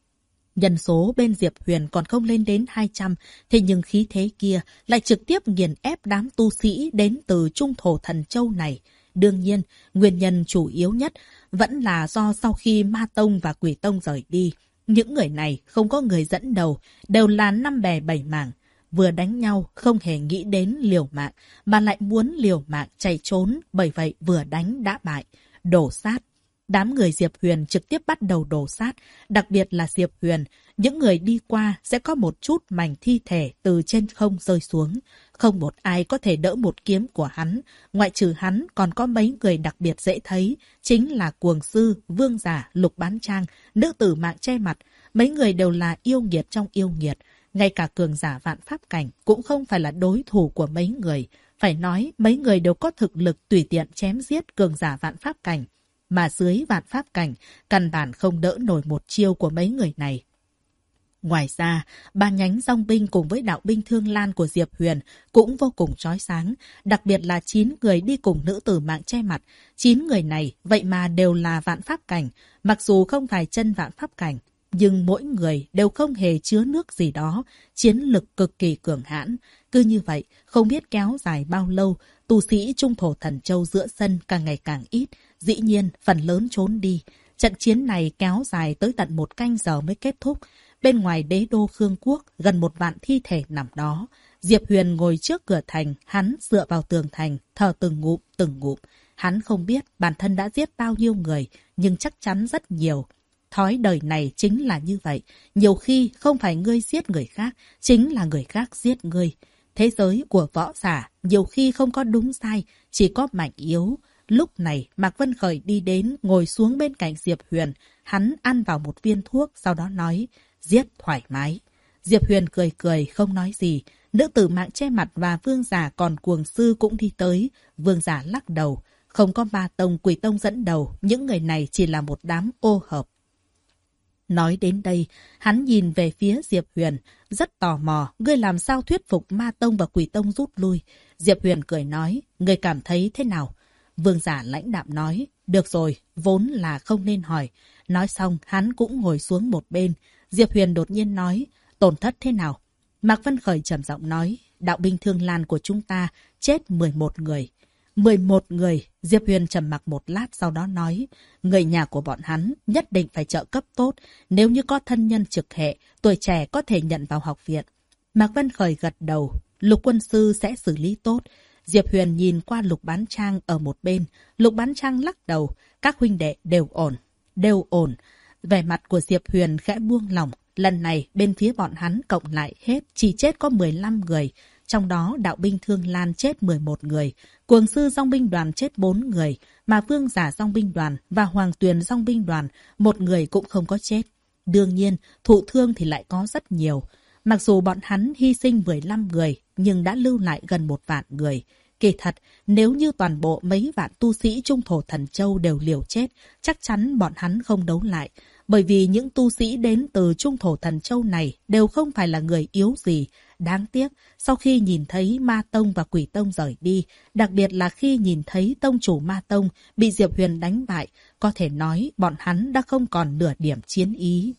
Nhân số bên Diệp Huyền còn không lên đến 200, thế nhưng khí thế kia lại trực tiếp nghiền ép đám tu sĩ đến từ Trung Thổ Thần Châu này. Đương nhiên, nguyên nhân chủ yếu nhất vẫn là do sau khi Ma Tông và Quỷ Tông rời đi, những người này không có người dẫn đầu, đều là 5 bè 7 mảng. Vừa đánh nhau không hề nghĩ đến liều mạng, mà lại muốn liều mạng chạy trốn, bởi vậy vừa đánh đã bại. Đổ sát. Đám người Diệp Huyền trực tiếp bắt đầu đổ sát, đặc biệt là Diệp Huyền. Những người đi qua sẽ có một chút mảnh thi thể từ trên không rơi xuống. Không một ai có thể đỡ một kiếm của hắn. Ngoại trừ hắn còn có mấy người đặc biệt dễ thấy, chính là cuồng sư, vương giả, Lục Bán Trang, nữ tử mạng che mặt. Mấy người đều là yêu nghiệt trong yêu nghiệt. Ngay cả cường giả vạn pháp cảnh cũng không phải là đối thủ của mấy người. Phải nói mấy người đều có thực lực tùy tiện chém giết cường giả vạn pháp cảnh. Mà dưới vạn pháp cảnh, căn bản không đỡ nổi một chiêu của mấy người này. Ngoài ra, 3 nhánh dòng binh cùng với đạo binh Thương Lan của Diệp Huyền cũng vô cùng chói sáng, đặc biệt là 9 người đi cùng nữ tử mạng che mặt. 9 người này vậy mà đều là vạn pháp cảnh, mặc dù không phải chân vạn pháp cảnh, nhưng mỗi người đều không hề chứa nước gì đó, chiến lực cực kỳ cường hãn. Cứ như vậy, không biết kéo dài bao lâu, tu sĩ Trung Thổ Thần Châu giữa sân càng ngày càng ít, dĩ nhiên phần lớn trốn đi. Trận chiến này kéo dài tới tận 1 canh giờ mới kết thúc. Bên ngoài đế đô Khương Quốc, gần 1 vạn thi thể nằm đó. Diệp Huyền ngồi trước cửa thành, hắn dựa vào tường thành, thở từng ngụm từng ngụm. Hắn không biết bản thân đã giết bao nhiêu người, nhưng chắc chắn rất nhiều. Thói đời này chính là như vậy. Nhiều khi không phải ngươi giết người khác, chính là người khác giết ngươi. Thế giới của võ giả nhiều khi không có đúng sai, chỉ có mạnh yếu. Lúc này Mạc Vân Khởi đi đến, ngồi xuống bên cạnh Diệp Huyền. Hắn ăn vào một viên thuốc, sau đó nói, giết thoải mái. Diệp Huyền cười cười, không nói gì. Nữ tử mạng che mặt và vương giả còn cuồng sư cũng đi tới. Vương giả lắc đầu. Không có Ma Tông, Quỷ Tông dẫn đầu, những người này chỉ là một đám ô hợp. Nói đến đây, hắn nhìn về phía Diệp Huyền, rất tò mò, ngươi làm sao thuyết phục Ma Tông và Quỷ Tông rút lui. Diệp Huyền cười nói, ngươi cảm thấy thế nào? Vương giả lãnh đạm nói, được rồi, vốn là không nên hỏi. Nói xong, hắn cũng ngồi xuống một bên. Diệp Huyền đột nhiên nói, tổn thất thế nào? Mạc Vân Khởi trầm giọng nói, đạo binh Thương Lan của chúng ta chết 11 người. 11 người, Diệp Huyền trầm mặc một lát sau đó nói, người nhà của bọn hắn nhất định phải trợ cấp tốt, nếu như có thân nhân trực hệ, tuổi trẻ có thể nhận vào học viện. Mạc Vân Khởi gật đầu, Lục quân sư sẽ xử lý tốt. Diệp Huyền nhìn qua Lục Bán Trang ở một bên, Lục Bán Trang lắc đầu, các huynh đệ đều ổn. Vẻ mặt của Diệp Huyền khẽ buông lỏng, lần này bên phía bọn hắn cộng lại hết chỉ chết có 15 người. Trong đó đạo binh Thương Lan chết 11 người, cuồng sư dòng binh đoàn chết 4 người, mà vương giả dòng binh đoàn và hoàng tuyền dòng binh đoàn, một người cũng không có chết. Đương nhiên, thụ thương thì lại có rất nhiều. Mặc dù bọn hắn hy sinh 15 người, nhưng đã lưu lại gần 1 vạn người. Kỳ thật, nếu như toàn bộ mấy vạn tu sĩ Trung Thổ Thần Châu đều liều chết, chắc chắn bọn hắn không đấu lại. Bởi vì những tu sĩ đến từ Trung Thổ Thần Châu này đều không phải là người yếu gì. Đáng tiếc, sau khi nhìn thấy Ma Tông và Quỷ Tông rời đi, đặc biệt là khi nhìn thấy tông chủ Ma Tông bị Diệp Huyền đánh bại, có thể nói bọn hắn đã không còn nửa điểm chiến ý.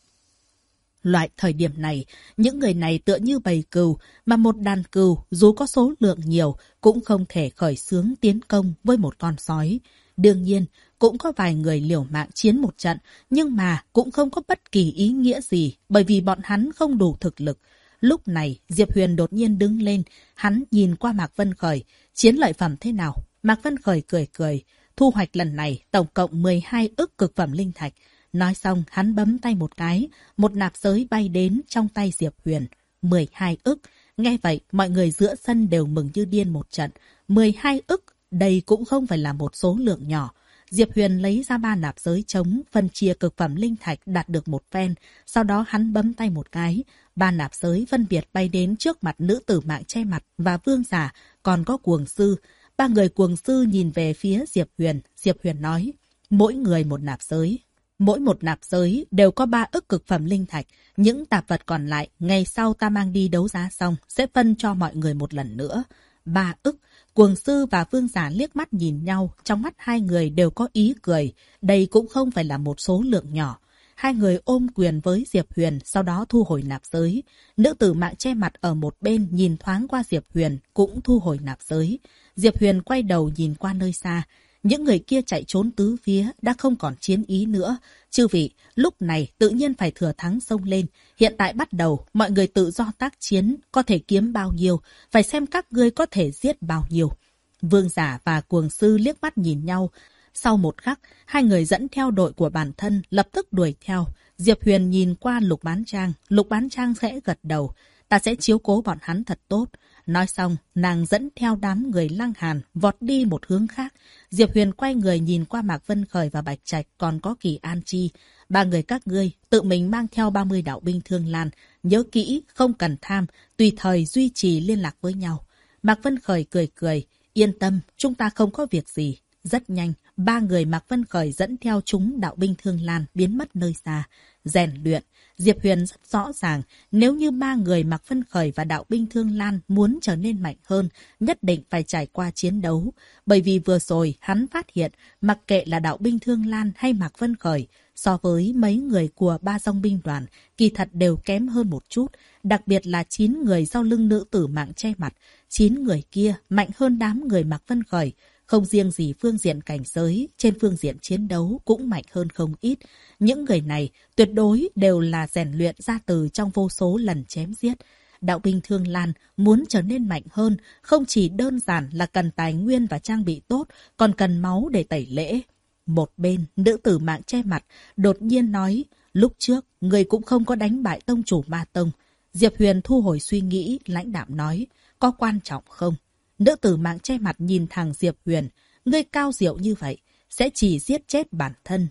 Loại thời điểm này, những người này tựa như bầy cừu, mà một đàn cừu dù có số lượng nhiều cũng không thể khởi xướng tiến công với một con sói. Đương nhiên, cũng có vài người liều mạng chiến một trận, nhưng mà cũng không có bất kỳ ý nghĩa gì bởi vì bọn hắn không đủ thực lực. Lúc này, Diệp Huyền đột nhiên đứng lên, hắn nhìn qua Mạc Vân Khởi, chiến lợi phẩm thế nào? Mạc Vân Khởi cười, thu hoạch lần này tổng cộng 12 ức cực phẩm linh thạch. Nói xong, hắn bấm tay một cái, một nạp giới bay đến trong tay Diệp Huyền. 12 ức. Nghe vậy, mọi người giữa sân đều mừng như điên một trận. 12 ức, đây cũng không phải là một số lượng nhỏ. Diệp Huyền lấy ra 3 nạp giới trống, phân chia cực phẩm linh thạch đạt được một phen. Sau đó hắn bấm tay một cái. 3 nạp giới phân biệt bay đến trước mặt nữ tử mạng che mặt và vương giả, còn có cuồng sư. 3 người cuồng sư nhìn về phía Diệp Huyền. Diệp Huyền nói, mỗi người một nạp giới. Mỗi một nạp giới đều có 3 ức cực phẩm linh thạch. Những tạp vật còn lại, ngày sau ta mang đi đấu giá xong, sẽ phân cho mọi người một lần nữa. 3 ức. Cuồng sư và vương giả liếc mắt nhìn nhau, trong mắt hai người đều có ý cười. Đây cũng không phải là một số lượng nhỏ. Hai người ôm quyền với Diệp Huyền, sau đó thu hồi nạp giới. Nữ tử mạng che mặt ở một bên nhìn thoáng qua Diệp Huyền, cũng thu hồi nạp giới. Diệp Huyền quay đầu nhìn qua nơi xa. Những người kia chạy trốn tứ phía, đã không còn chiến ý nữa. Chư vị, lúc này tự nhiên phải thừa thắng xông lên. Hiện tại bắt đầu, mọi người tự do tác chiến, có thể kiếm bao nhiêu, phải xem các ngươi có thể giết bao nhiêu. Vương giả và cuồng sư liếc mắt nhìn nhau. Sau một khắc, hai người dẫn theo đội của bản thân, lập tức đuổi theo. Diệp Huyền nhìn qua Lục Bán Trang, Lục Bán Trang sẽ gật đầu. Ta sẽ chiếu cố bọn hắn thật tốt. Nói xong, nàng dẫn theo đám người Lăng Hàn, vọt đi một hướng khác. Diệp Huyền quay người nhìn qua Mạc Vân Khởi và Bạch Trạch, còn có Kỳ An Chi. 3 người các ngươi, tự mình mang theo 30 đạo binh Thương Lan. Nhớ kỹ, không cần tham, tùy thời duy trì liên lạc với nhau. Mạc Vân Khởi cười, yên tâm, chúng ta không có việc gì. Rất nhanh, 3 người Mạc Vân Khởi dẫn theo chúng đạo binh Thương Lan biến mất nơi xa. Rèn luyện. Diệp Huyền rất rõ ràng, nếu như 3 người Mạc Vân Khởi và đạo binh Thương Lan muốn trở nên mạnh hơn, nhất định phải trải qua chiến đấu. Bởi vì vừa rồi hắn phát hiện, mặc kệ là đạo binh Thương Lan hay Mạc Vân Khởi, so với mấy người của 3 dòng binh đoàn, kỳ thật đều kém hơn một chút. Đặc biệt là 9 người sau lưng nữ tử mạng che mặt. 9 người kia mạnh hơn đám người Mạc Vân Khởi. Không riêng gì phương diện cảnh giới, trên phương diện chiến đấu cũng mạnh hơn không ít. Những người này tuyệt đối đều là rèn luyện ra từ trong vô số lần chém giết. Đạo binh Thương Lan muốn trở nên mạnh hơn, không chỉ đơn giản là cần tài nguyên và trang bị tốt, còn cần máu để tẩy lễ. Một bên, nữ tử mạng che mặt, đột nhiên nói, lúc trước, người cũng không có đánh bại tông chủ Ma Tông. Diệp Huyền thu hồi suy nghĩ, lãnh đạm nói, có quan trọng không? Nữ tử mạng che mặt nhìn thẳng Diệp Huyền, ngươi cao diệu như vậy, sẽ chỉ giết chết bản thân.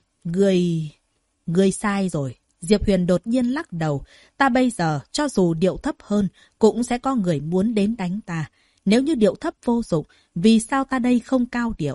Ngươi sai rồi. Diệp Huyền đột nhiên lắc đầu, ta bây giờ, cho dù điệu thấp hơn, cũng sẽ có người muốn đến đánh ta. Nếu như điệu thấp vô dụng, vì sao ta đây không cao điệu?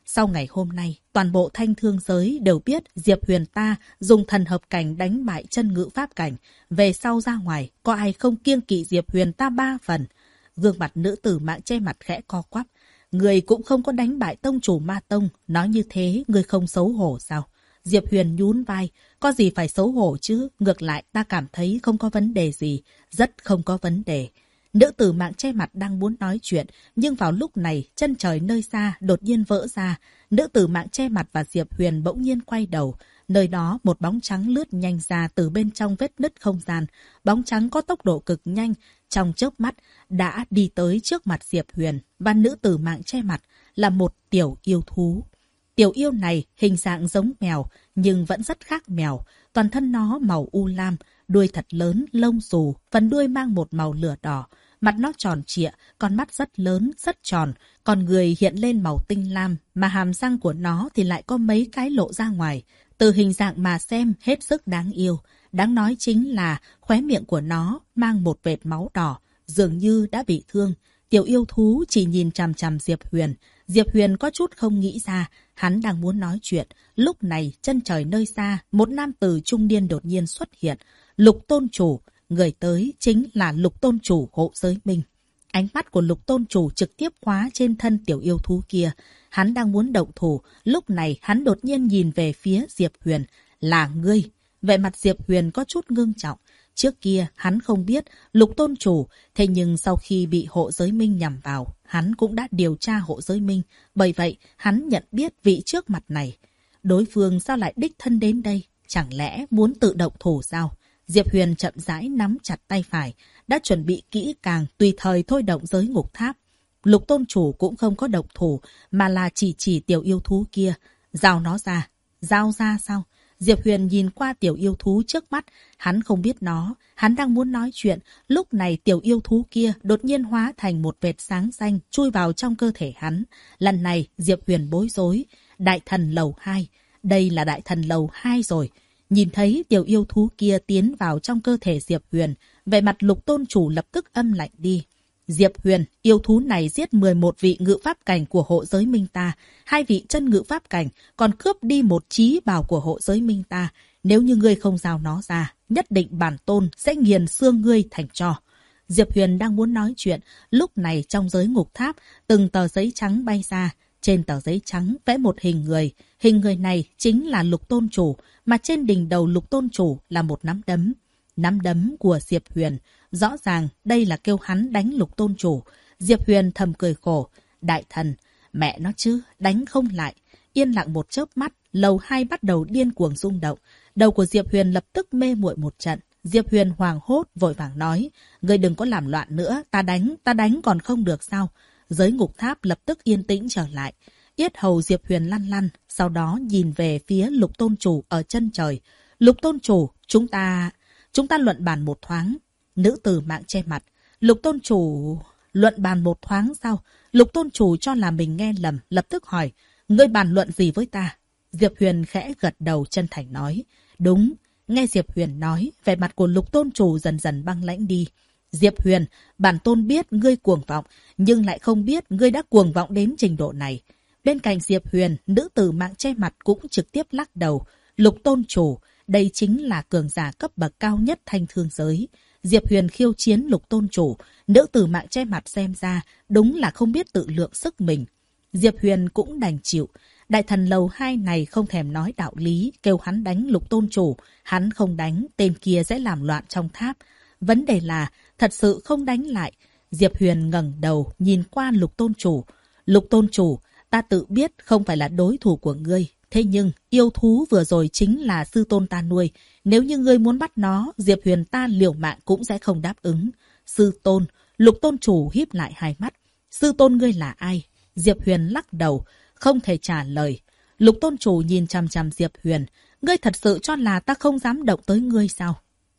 Sau ngày hôm nay, toàn bộ thanh thương giới đều biết Diệp Huyền ta dùng thần hợp cảnh đánh bại chân ngự pháp cảnh. Về sau ra ngoài, có ai không kiêng kỵ Diệp Huyền ta 3 phần. Gương mặt nữ tử Mạng Che Mặt khẽ co quắp. Người cũng không có đánh bại tông chủ Ma Tông. Nói như thế, người không xấu hổ sao? Diệp Huyền nhún vai. Có gì phải xấu hổ chứ? Ngược lại, ta cảm thấy không có vấn đề gì. Rất không có vấn đề. Nữ tử Mạng Che Mặt đang muốn nói chuyện, nhưng vào lúc này, chân trời nơi xa đột nhiên vỡ ra. Nữ tử Mạng Che Mặt và Diệp Huyền bỗng nhiên quay đầu. Nơi đó một bóng trắng lướt nhanh ra từ bên trong vết nứt không gian. Bóng trắng có tốc độ cực nhanh, trong chớp mắt đã đi tới trước mặt Diệp Huyền, và nữ tử Mạng Che Mặt là một tiểu yêu thú. Tiểu yêu này hình dạng giống mèo, nhưng vẫn rất khác mèo. Toàn thân nó màu u lam, đuôi thật lớn, lông xù, phần đuôi mang một màu lửa đỏ. Mặt nó tròn trịa, con mắt rất lớn, rất tròn, còn người hiện lên màu tinh lam, mà hàm răng của nó thì lại có mấy cái lộ ra ngoài. Từ hình dạng mà xem hết sức đáng yêu. Đáng nói chính là khóe miệng của nó mang một vệt máu đỏ, dường như đã bị thương. Tiểu yêu thú chỉ nhìn chằm chằm Diệp Huyền. Diệp Huyền có chút không nghĩ ra, hắn đang muốn nói chuyện. Lúc này, chân trời nơi xa, một nam tử trung niên đột nhiên xuất hiện. Lục Tôn Chủ, người tới chính là Lục Tôn Chủ Hộ Giới Minh. Ánh mắt của Lục Tôn Chủ trực tiếp khóa trên thân tiểu yêu thú kia. Hắn đang muốn động thủ, lúc này hắn đột nhiên nhìn về phía Diệp Huyền. Là ngươi. Vẻ mặt Diệp Huyền có chút ngưng trọng. Trước kia hắn không biết Lục Tôn Chủ, thế nhưng sau khi bị Hộ Giới Minh nhằm vào, hắn cũng đã điều tra Hộ Giới Minh. Bởi vậy, hắn nhận biết vị trước mặt này. Đối phương sao lại đích thân đến đây? Chẳng lẽ muốn tự động thủ sao? Diệp Huyền chậm rãi nắm chặt tay phải, đã chuẩn bị kỹ càng tùy thời thôi động giới ngục tháp. Lục Tôn Chủ cũng không có động thủ, mà là chỉ tiểu yêu thú kia. Giao nó ra. Giao ra sao? Diệp Huyền nhìn qua tiểu yêu thú trước mắt, hắn không biết nó, hắn đang muốn nói chuyện. Lúc này tiểu yêu thú kia đột nhiên hóa thành một vệt sáng xanh chui vào trong cơ thể hắn. Lần này Diệp Huyền bối rối. Đại thần lầu 2. Đây là đại thần lầu 2 rồi. Nhìn thấy tiểu yêu thú kia tiến vào trong cơ thể Diệp Huyền, vẻ mặt Lục Tôn Chủ lập tức âm lạnh đi. Diệp Huyền, yêu thú này giết 11 vị ngự pháp cảnh của Hộ Giới Minh ta, 2 vị chân ngự pháp cảnh, còn cướp đi một chí bảo của Hộ Giới Minh ta. Nếu như ngươi không giao nó ra, nhất định bản tôn sẽ nghiền xương ngươi thành tro. Diệp Huyền đang muốn nói chuyện, lúc này trong giới ngục tháp, từng tờ giấy trắng bay ra. Trên tờ giấy trắng vẽ một hình người. Hình người này chính là Lục Tôn Chủ, mà trên đỉnh đầu Lục Tôn Chủ là một nắm đấm. Nắm đấm của Diệp Huyền. Rõ ràng đây là kêu hắn đánh Lục Tôn Chủ. Diệp Huyền thầm cười khổ. Đại thần, mẹ nó chứ, đánh không lại. Yên lặng một chớp mắt, lầu 2 bắt đầu điên cuồng rung động. Đầu của Diệp Huyền lập tức mê muội một trận. Diệp Huyền hoảng hốt, vội vàng nói. Ngươi đừng có làm loạn nữa, ta đánh còn không được sao? Giới ngục tháp lập tức yên tĩnh trở lại. Yết hầu Diệp Huyền lăn lăn, sau đó nhìn về phía Lục Tôn Chủ ở chân trời. Lục Tôn Chủ, chúng ta luận bàn một thoáng. Nữ tử Mạng Che Mặt. Lục Tôn Chủ... Luận bàn một thoáng sao? Lục Tôn Chủ cho là mình nghe lầm, lập tức hỏi. Ngươi bàn luận gì với ta? Diệp Huyền khẽ gật đầu chân thành nói. Đúng. Nghe Diệp Huyền nói, vẻ mặt của Lục Tôn Chủ dần dần băng lãnh đi. Diệp Huyền, bản tôn biết ngươi cuồng vọng, nhưng lại không biết ngươi đã cuồng vọng đến trình độ này. Bên cạnh Diệp Huyền, nữ tử Mạng Che Mặt cũng trực tiếp lắc đầu. Lục Tôn Chủ, đây chính là cường giả cấp bậc cao nhất thanh thương giới. Diệp Huyền khiêu chiến Lục Tôn Chủ, nữ tử Mạng Che Mặt xem ra đúng là không biết tự lượng sức mình. Diệp Huyền cũng đành chịu. Đại thần lầu 2 này không thèm nói đạo lý, kêu hắn đánh Lục Tôn Chủ. Hắn không đánh, tên kia sẽ làm loạn trong tháp. Vấn đề là, thật sự không đánh lại. Diệp Huyền ngẩng đầu, nhìn qua Lục Tôn Chủ. Lục Tôn Chủ, ta tự biết không phải là đối thủ của ngươi. Thế nhưng, yêu thú vừa rồi chính là sư tôn ta nuôi. Nếu như ngươi muốn bắt nó, Diệp Huyền ta liều mạng cũng sẽ không đáp ứng. Sư tôn, Lục Tôn Chủ híp lại hai mắt. Sư tôn ngươi là ai? Diệp Huyền lắc đầu, không thể trả lời. Lục Tôn Chủ nhìn chằm chằm Diệp Huyền. Ngươi thật sự cho là ta không dám động tới ngươi sao?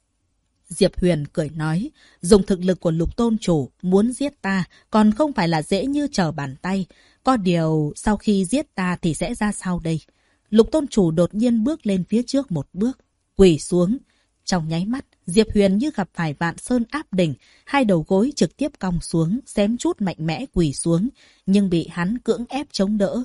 Diệp Huyền cười nói, dùng thực lực của Lục Tôn Chủ muốn giết ta còn không phải là dễ như trở bàn tay. Có điều sau khi giết ta thì sẽ ra sao đây? Lục Tôn Chủ đột nhiên bước lên phía trước một bước, quỳ xuống. Trong nháy mắt, Diệp Huyền như gặp phải vạn sơn áp đỉnh, hai đầu gối trực tiếp cong xuống, xém chút mạnh mẽ quỳ xuống, nhưng bị hắn cưỡng ép chống đỡ.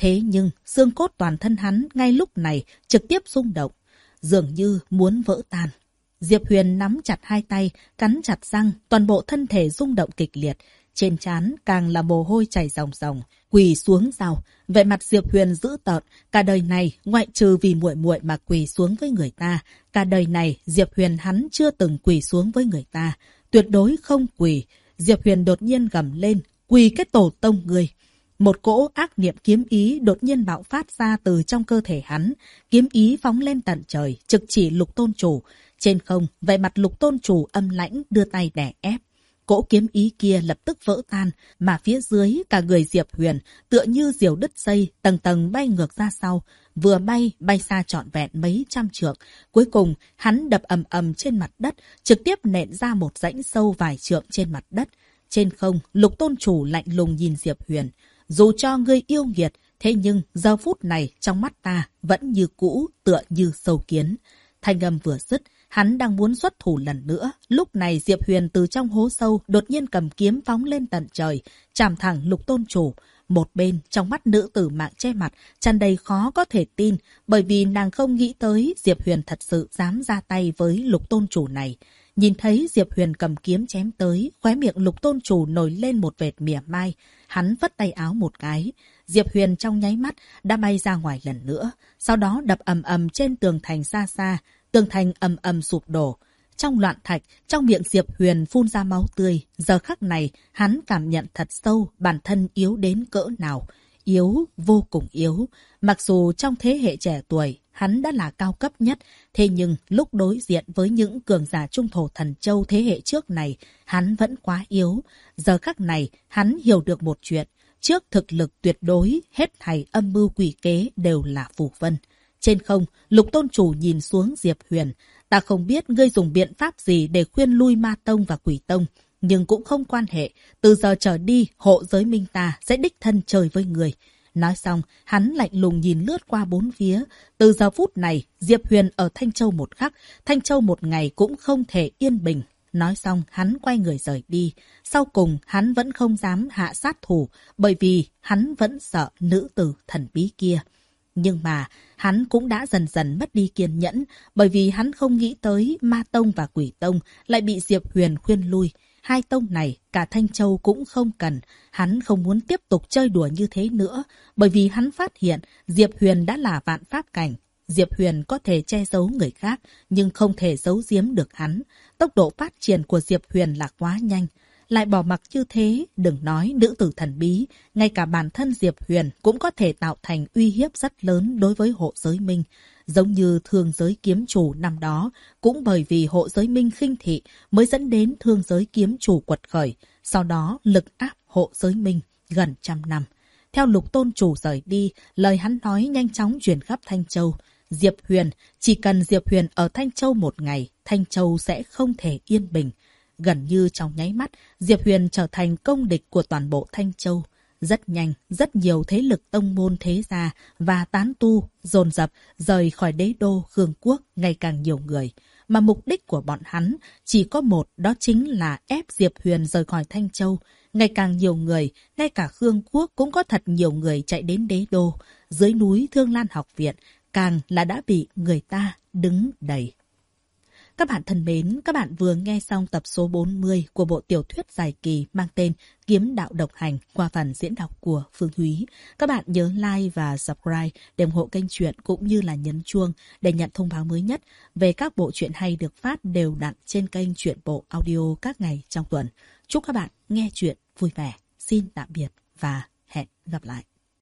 Thế nhưng xương cốt toàn thân hắn ngay lúc này trực tiếp rung động, dường như muốn vỡ tan. Diệp Huyền nắm chặt hai tay, cắn chặt răng, toàn bộ thân thể rung động kịch liệt. Trên trán càng là mồ hôi chảy ròng ròng, quỳ xuống sao? Vẻ mặt Diệp Huyền dữ tợn, cả đời này ngoại trừ vì muội muội mà quỳ xuống với người ta, cả đời này Diệp Huyền hắn chưa từng quỳ xuống với người ta, tuyệt đối không quỳ. Diệp Huyền đột nhiên gầm lên, quỳ cái tổ tông người. Một cỗ ác niệm kiếm ý đột nhiên bạo phát ra từ trong cơ thể hắn, kiếm ý phóng lên tận trời, trực chỉ Lục Tôn Chủ. Trên không, vẻ mặt Lục Tôn Chủ âm lãnh đưa tay đè ép. Cỗ kiếm ý kia lập tức vỡ tan, mà phía dưới cả người Diệp Huyền tựa như diều đứt dây, tầng tầng bay ngược ra sau, vừa bay xa trọn vẹn mấy trăm trượng. Cuối cùng, hắn đập ầm ầm trên mặt đất, trực tiếp nện ra một rãnh sâu vài trượng trên mặt đất. Trên không, Lục Tôn Chủ lạnh lùng nhìn Diệp Huyền. Dù cho ngươi yêu nghiệt, thế nhưng giờ phút này trong mắt ta vẫn như cũ, tựa như sâu kiến. Thanh âm vừa dứt, hắn đang muốn xuất thủ lần nữa. Lúc này Diệp Huyền từ trong hố sâu đột nhiên cầm kiếm phóng lên tận trời, chạm thẳng Lục Tôn Chủ. Một bên, trong mắt nữ tử mạng che mặt, tràn đầy khó có thể tin, bởi vì nàng không nghĩ tới Diệp Huyền thật sự dám ra tay với Lục Tôn Chủ này. Nhìn thấy Diệp Huyền cầm kiếm chém tới, khóe miệng Lục Tôn Chủ nổi lên một vệt mỉa mai. Hắn vất tay áo một cái. Diệp Huyền trong nháy mắt đã bay ra ngoài lần nữa, sau đó đập ầm ầm trên tường thành xa xa. Tường thành ầm ầm sụp đổ. Trong loạn thạch, trong miệng Diệp Huyền phun ra máu tươi. Giờ khắc này, hắn cảm nhận thật sâu bản thân yếu đến cỡ nào. Yếu, vô cùng yếu. Mặc dù trong thế hệ trẻ tuổi, hắn đã là cao cấp nhất. Thế nhưng lúc đối diện với những cường giả trung thổ thần châu thế hệ trước này, hắn vẫn quá yếu. Giờ khắc này, hắn hiểu được một chuyện. Trước thực lực tuyệt đối, hết thảy âm mưu quỷ kế đều là phù vân. Trên không, Lục Tôn Chủ nhìn xuống Diệp Huyền. Ta không biết ngươi dùng biện pháp gì để khuyên lui Ma Tông và Quỷ Tông, nhưng cũng không quan hệ. Từ giờ trở đi, hộ giới minh ta sẽ đích thân chơi với người. Nói xong, hắn lạnh lùng nhìn lướt qua bốn phía. Từ giờ phút này, Diệp Huyền ở Thanh Châu một khắc, Thanh Châu một ngày cũng không thể yên bình. Nói xong, hắn quay người rời đi. Sau cùng, hắn vẫn không dám hạ sát thủ, bởi vì hắn vẫn sợ nữ tử thần bí kia. Nhưng mà, hắn cũng đã dần dần mất đi kiên nhẫn, bởi vì hắn không nghĩ tới Ma Tông và Quỷ Tông lại bị Diệp Huyền khuyên lui. Hai tông này, cả Thanh Châu cũng không cần. Hắn không muốn tiếp tục chơi đùa như thế nữa, bởi vì hắn phát hiện Diệp Huyền đã là vạn pháp cảnh. Diệp Huyền có thể che giấu người khác, nhưng không thể giấu giếm được hắn. Tốc độ phát triển của Diệp Huyền là quá nhanh. Lại bỏ mặc như thế, đừng nói nữ tử thần bí, ngay cả bản thân Diệp Huyền cũng có thể tạo thành uy hiếp rất lớn đối với hộ giới minh. Giống như thương giới kiếm chủ năm đó, cũng bởi vì hộ giới minh khinh thị mới dẫn đến thương giới kiếm chủ quật khởi, sau đó lực áp hộ giới minh gần 100 năm. Theo Lục Tôn Chủ rời đi, lời hắn nói nhanh chóng truyền khắp Thanh Châu. Diệp Huyền, chỉ cần Diệp Huyền ở Thanh Châu một ngày, Thanh Châu sẽ không thể yên bình. Gần như trong nháy mắt, Diệp Huyền trở thành công địch của toàn bộ Thanh Châu. Rất nhanh, rất nhiều thế lực tông môn thế gia và tán tu dồn dập rời khỏi đế đô Khương Quốc ngày càng nhiều người. Mà mục đích của bọn hắn chỉ có một, đó chính là ép Diệp Huyền rời khỏi Thanh Châu. Ngày càng nhiều người, ngay cả Khương Quốc cũng có thật nhiều người chạy đến đế đô. Dưới núi Thương Lan Học Viện, càng là đã bị người ta đứng đầy. Các bạn thân mến, các bạn vừa nghe xong tập số 40 của bộ tiểu thuyết dài kỳ mang tên Kiếm Đạo Độc Hành qua phần diễn đọc của Phương Thúy. Các bạn nhớ like và subscribe để ủng hộ kênh truyện cũng như là nhấn chuông để nhận thông báo mới nhất về các bộ truyện hay được phát đều đặn trên kênh Truyện Bộ Audio các ngày trong tuần. Chúc các bạn nghe truyện vui vẻ. Xin tạm biệt và hẹn gặp lại.